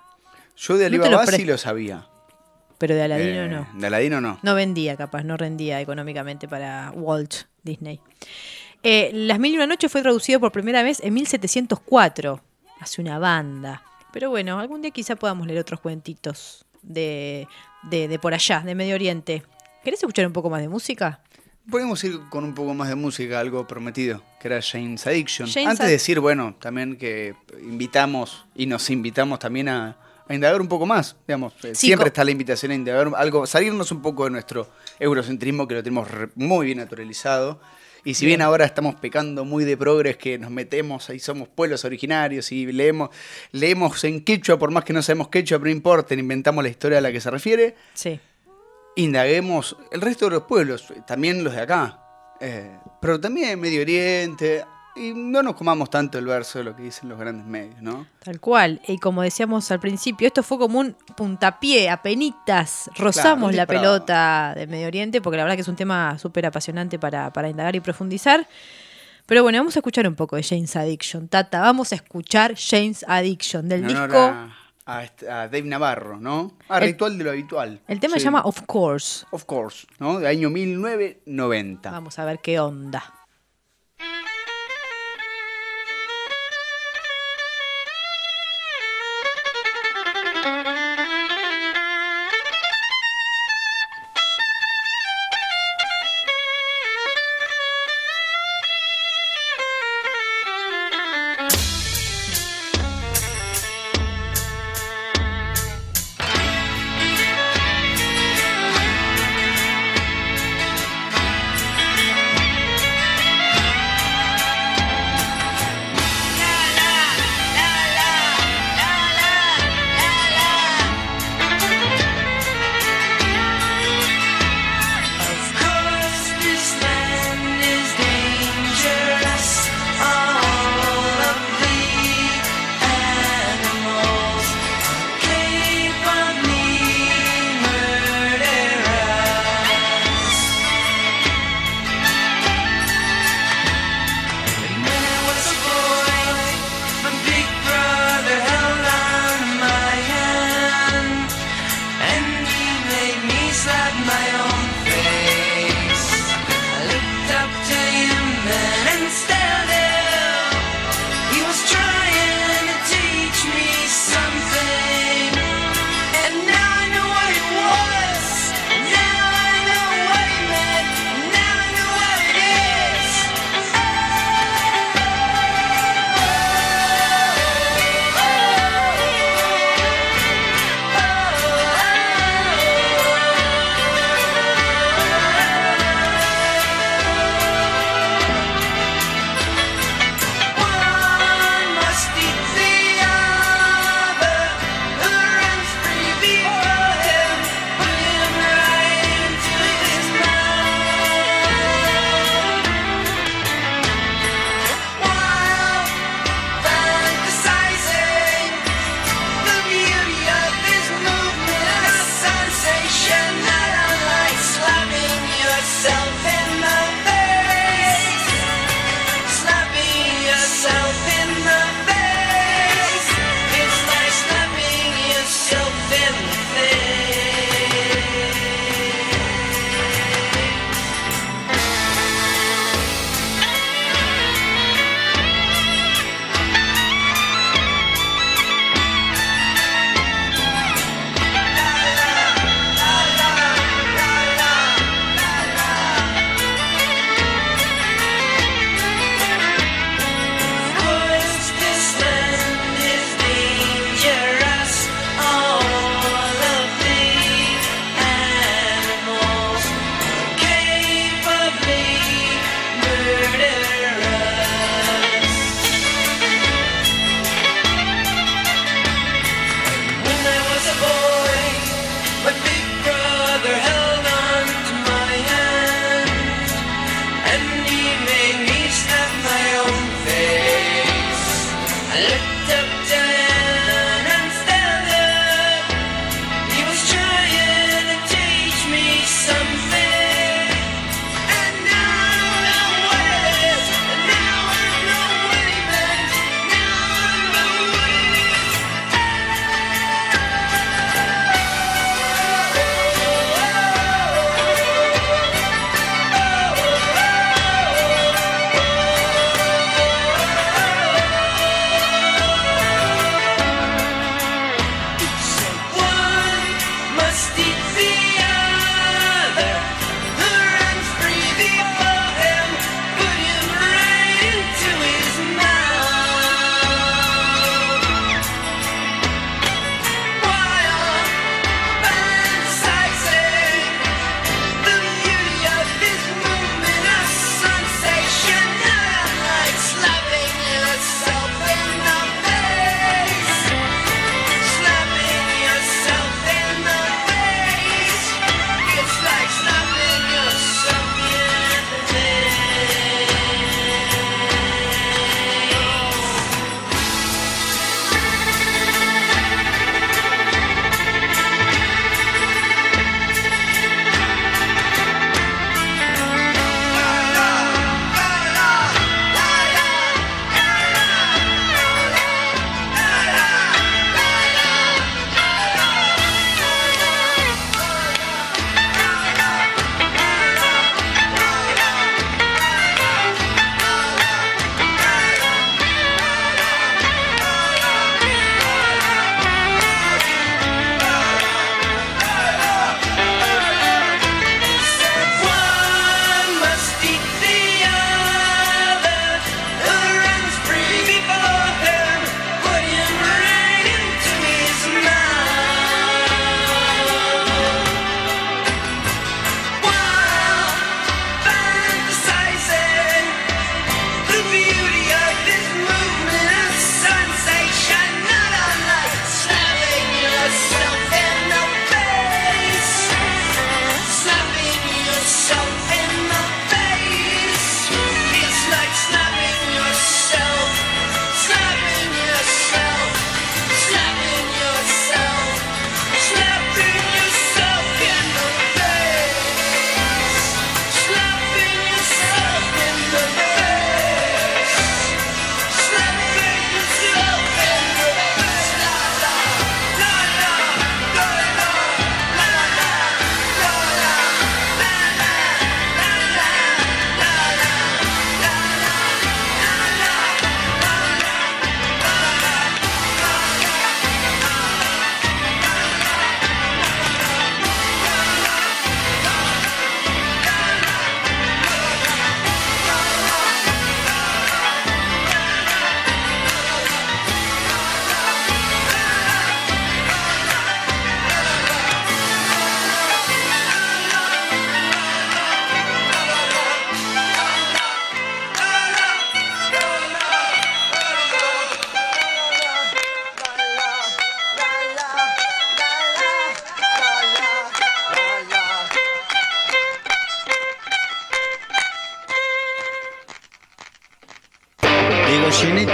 Yo de No te lo Alibaba pre- sí lo sabía. pero de Aladino Eh, no. De Aladino no. No vendía, capaz, no rendía económicamente para Walt Disney. Eh, Las Mil y Una Noches fue traducido por primera vez en mil setecientos cuatro, hace una banda. Pero bueno, algún día quizá podamos leer otros cuentitos de, de, de por allá, de Medio Oriente. ¿Querés escuchar un poco más de música? Podemos ir con un poco más de música, algo prometido, que era Jane's Addiction. Jane's Antes Ad- de decir, bueno, también que invitamos y nos invitamos también a, a indagar un poco más, digamos. eh, Sí, Siempre co- está la invitación a indagar algo, salirnos un poco de nuestro eurocentrismo que lo tenemos re- muy bien naturalizado. Y si bien ahora estamos pecando muy de progres, que nos metemos ahí, somos pueblos originarios y leemos, leemos en quechua, por más que no sabemos quechua, pero no importa, inventamos la historia a la que se refiere. Sí. Indaguemos el resto de los pueblos, también los de acá, eh, pero también Medio Oriente, y no nos comamos tanto el verso de lo que dicen los grandes medios, ¿no? Tal cual. Y como decíamos al principio, esto fue como un puntapié, apenitas rozamos un la disparado. pelota de Medio Oriente, porque la verdad que es un tema súper apasionante para, para indagar y profundizar. Pero bueno, vamos a escuchar un poco de Jane's Addiction. Tata, vamos a escuchar Jane's Addiction del En honor disco. a, a este- a Dave Navarro, ¿no? A El- Ritual de lo Habitual. El tema Sí. se llama Of Course. Of Course, ¿no? De año mil novecientos noventa. Vamos a ver qué onda. Thank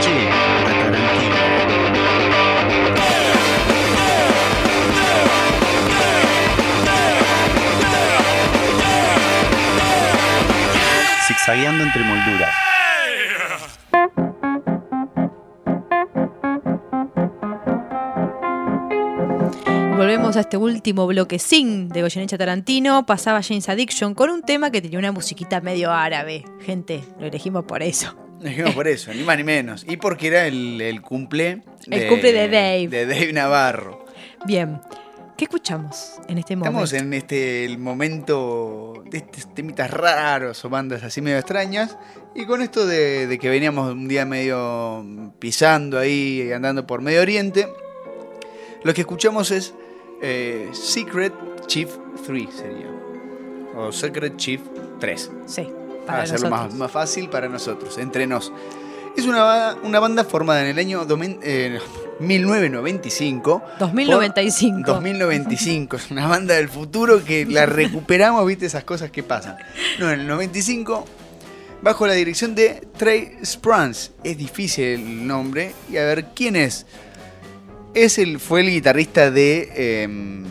noche a Tarantino. Zigzagueando entre molduras. Volvemos a este último bloquecín de Goyeneche a Tarantino. Pasaba Jane's Addiction con un tema que tenía una musiquita medio árabe. Gente, lo elegimos por eso. Lo elegimos por eso, ni más ni menos. Y porque era el, el cumple de, el cumple de Dave. De Dave Navarro. Bien. ¿Qué escuchamos en este momento? Estamos en este el momento de estos temitas raros o bandas así medio extrañas. Y con esto de, de que veníamos un día medio pisando ahí, andando por Medio Oriente, lo que escuchamos es eh, Secret Chief tres sería. O Secret Chief tres. Sí, para, para hacerlo nosotros. más, más fácil para nosotros, entre nos. Es una, una banda formada en el año domen, eh, mil novecientos noventa y cinco. dos mil noventa y cinco. dos mil noventa y cinco. Es una banda del futuro que la recuperamos, viste, esas cosas que pasan. No, en el noventa y cinco, bajo la dirección de Trey Spruance. Es difícil el nombre. Y a ver, ¿quién es? Es el, fue el guitarrista de, eh,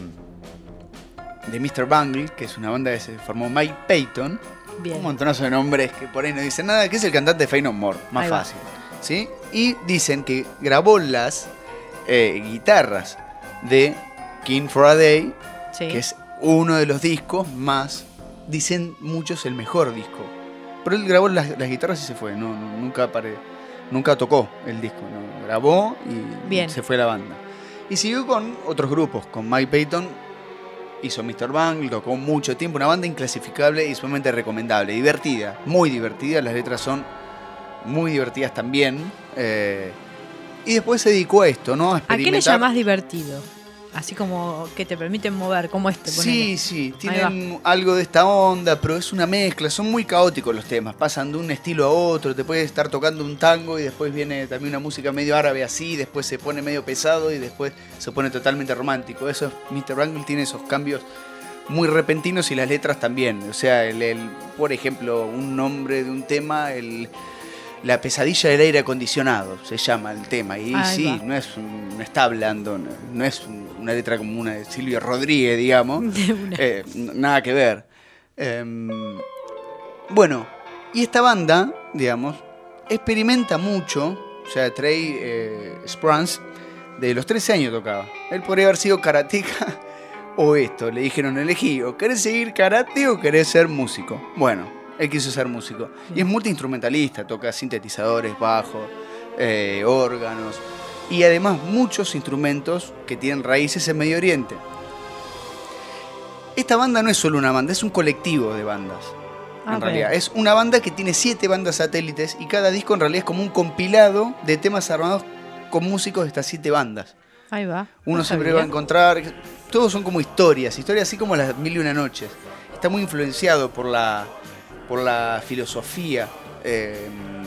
de mister Bungle, que es una banda que se formó Mike Payton. Bien. Un montonazo de nombres que por ahí no dicen nada, que es el cantante de Faith No More, más Ahí va. fácil. ¿Sí? Y dicen que grabó las eh, guitarras de King for a Day, Sí. que es uno de los discos más, dicen muchos, el mejor disco. Pero él grabó las, las guitarras y se fue, no, no, nunca, pare, nunca tocó el disco, ¿no? Grabó y Bien. se fue la banda. Y siguió con otros grupos, con Mike Payton, hizo mister Bungle, tocó mucho tiempo, una banda inclasificable y sumamente recomendable, divertida, muy divertida, las letras son muy divertidas también. Eh, y después se dedicó a esto, ¿no? A, ¿A qué le experimentar. llamás divertido? Así como que te permiten mover, como este. Sí, ponele. sí, Ahí va. tienen algo de esta onda, pero es una mezcla, son muy caóticos los temas, pasan de un estilo a otro, te puedes estar tocando un tango y después viene también una música medio árabe así, después se pone medio pesado y después se pone totalmente romántico. Eso es, mister Bungle tiene esos cambios muy repentinos y las letras también. O sea, el, el, por ejemplo, un nombre de un tema, el... La pesadilla del aire acondicionado se llama el tema. Y Ahí sí, va. no, es un- no está hablando, no, no es un- una letra como una de Silvio Rodríguez, digamos. De una. Eh, n- nada que ver. Em, bueno, y esta banda, digamos, experimenta mucho. O sea, Trey eh, Spruance, de los trece años tocaba. Él podría haber sido karateca o esto. Le dijeron, elegí, o querés seguir karate o querés ser músico. Bueno, él quiso ser músico. Y es multiinstrumentalista, toca sintetizadores, bajos, eh, órganos. Y además muchos instrumentos que tienen raíces en Medio Oriente. Esta banda no es solo una banda, es un colectivo de bandas. Ah, En realidad, bien. es una banda que tiene siete bandas satélites y cada disco en realidad es como un compilado de temas armados con músicos de estas siete bandas. Ahí va. Uno No siempre sabía. va a encontrar, todos son como historias, historias así como las Mil y Una Noches. Está muy influenciado por la, por la filosofía eh,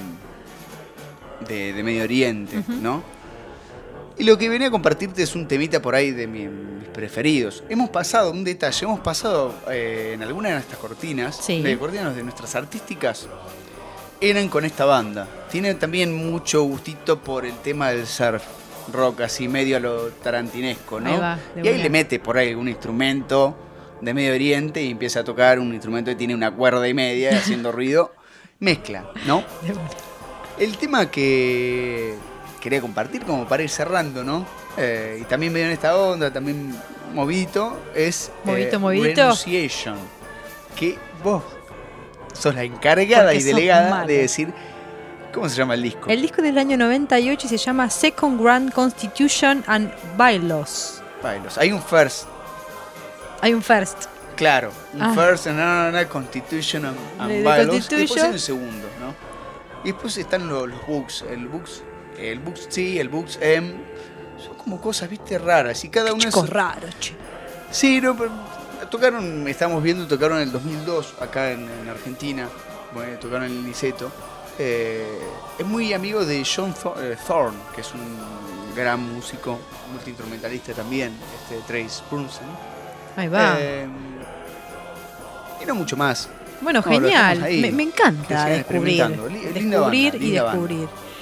de, de Medio Oriente, Ujú. ¿no? Y lo que venía a compartirte es un temita por ahí de mi- mis preferidos. Hemos pasado, un detalle, hemos pasado eh, en alguna de nuestras cortinas, Sí. de cortinas de nuestras artísticas, eran con esta banda. Tiene también mucho gustito por el tema del surf rock, así medio a lo tarantinesco, ¿no? Ahí va, de y ahí una. le mete por ahí un instrumento de Medio Oriente y empieza a tocar un instrumento que tiene una cuerda y media y haciendo ruido. Mezcla, ¿no? De una. El tema que quería compartir como para ir cerrando, ¿no? Eh, y también medio en esta onda, también movidito, es Movito, eh, movito. Renunciation. Que vos sos la encargada Porque y sos delegada mala. de decir, ¿cómo se llama el disco? El disco del año noventa y ocho y se llama Second Grand Constitution and Bylaws. Bailos. Hay un first, Hay un first. claro, un Ah. first, no, no, no, Constitution and, and De- de Bylaws. Después Constitution. hay un segundo, ¿no? Y después están los, los books, el books, el books C, el books M. Son como cosas, viste, raras. Y cada uno de Chicos esos- raros, che. Sí, no, pero tocaron, estamos viendo, tocaron en el dos mil dos acá en, en Argentina, bueno, tocaron en el Niceto. Eh, es muy amigo de John Thor- eh, Thorne, que es un gran músico, multiinstrumentalista también, este Trey Spruance, ¿no? Ahí va. Eh, y no mucho más. Bueno, No, lo genial. dejamos ahí. Me, me Que encanta sigan descubrir. experimentando. Li- linda Descubrir banda, y linda descubrir.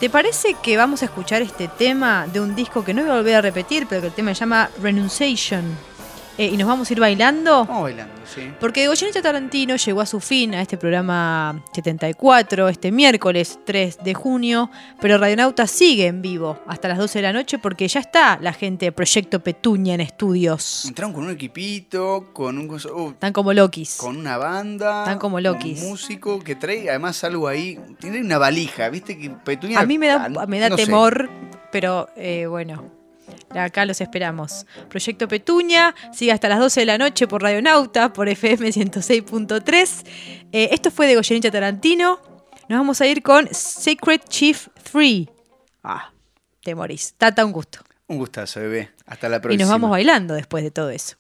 ¿Te parece que vamos a escuchar este tema de un disco que no voy a volver a repetir, pero que el tema se llama Renunciation? Eh, y nos vamos a ir bailando. Vamos bailando, sí. Porque Goyeneche Tarantino llegó a su fin a este programa setenta y cuatro, este miércoles tres de junio, pero Radionauta sigue en vivo hasta las doce de la noche porque ya está la gente de Proyecto Petunia en estudios. Entraron con un equipito, con un... Uh, Están como Lokis. Con una banda. Están como Lokis. Un músico que trae además algo ahí. Tiene una valija, ¿viste? Que Petunia... A mí me da, me da no temor, sé. pero eh, bueno... Acá los esperamos. Proyecto Petunia sigue hasta las doce de la noche por Radionauta, por F M ciento seis punto tres. Eh, esto fue de Goyeneche Tarantino. Nos vamos a ir con Sacred Chief tres. Ah, te morís. Tata, un gusto. Un gustazo, bebé. Hasta la próxima. Y nos vamos bailando después de todo eso.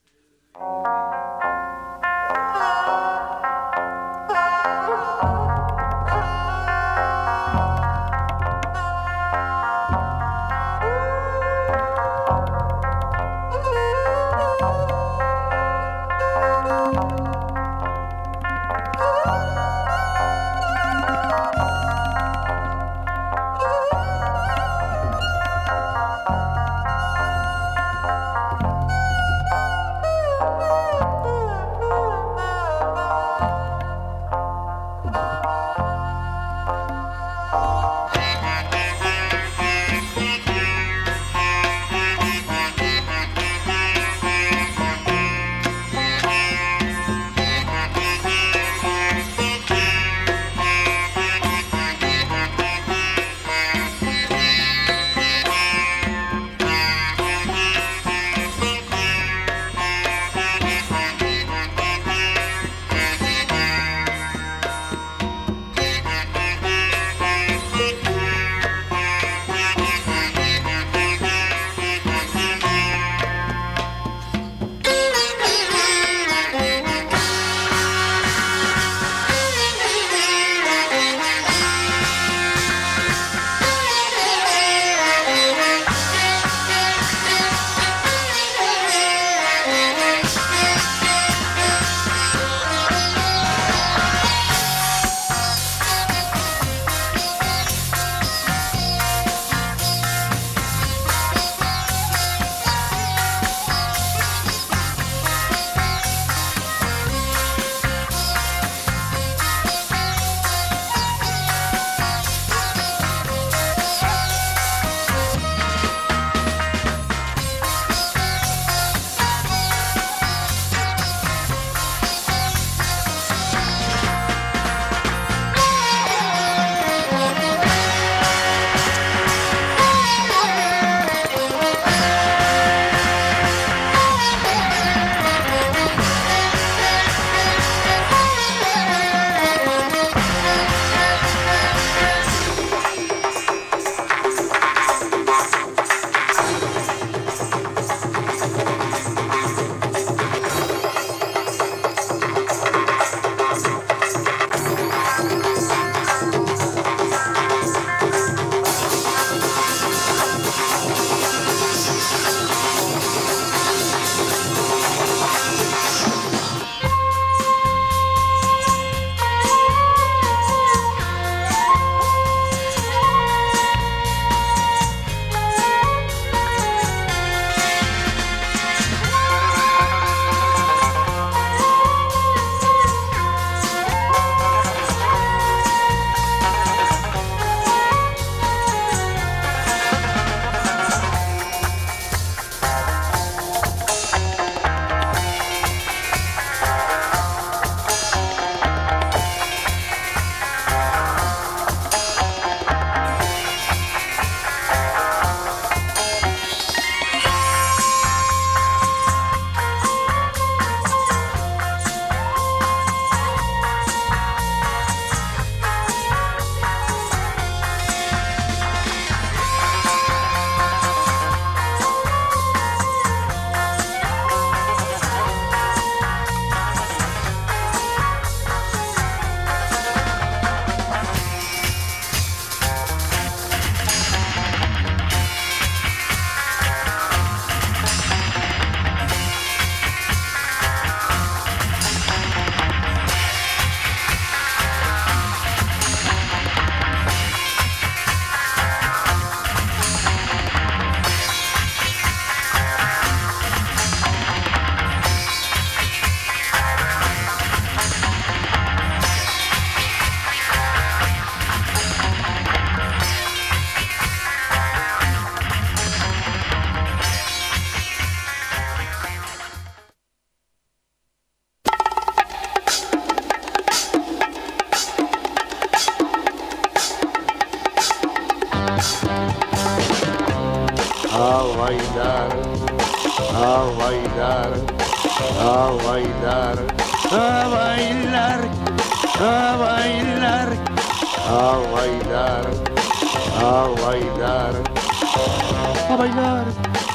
a bailar, a bailar, a bailar, a bailar, a bailar, a bailar, a bailar, a bailar,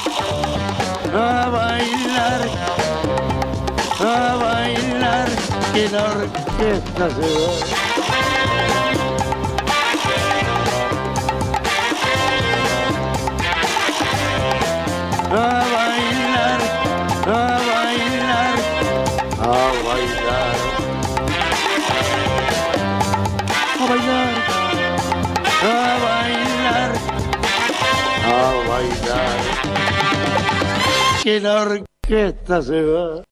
a bailar, a bailar, que la orquesta se va. A bailar, a bailar, a bailar, a bailar, a bailar, a bailar, que la orquesta se va.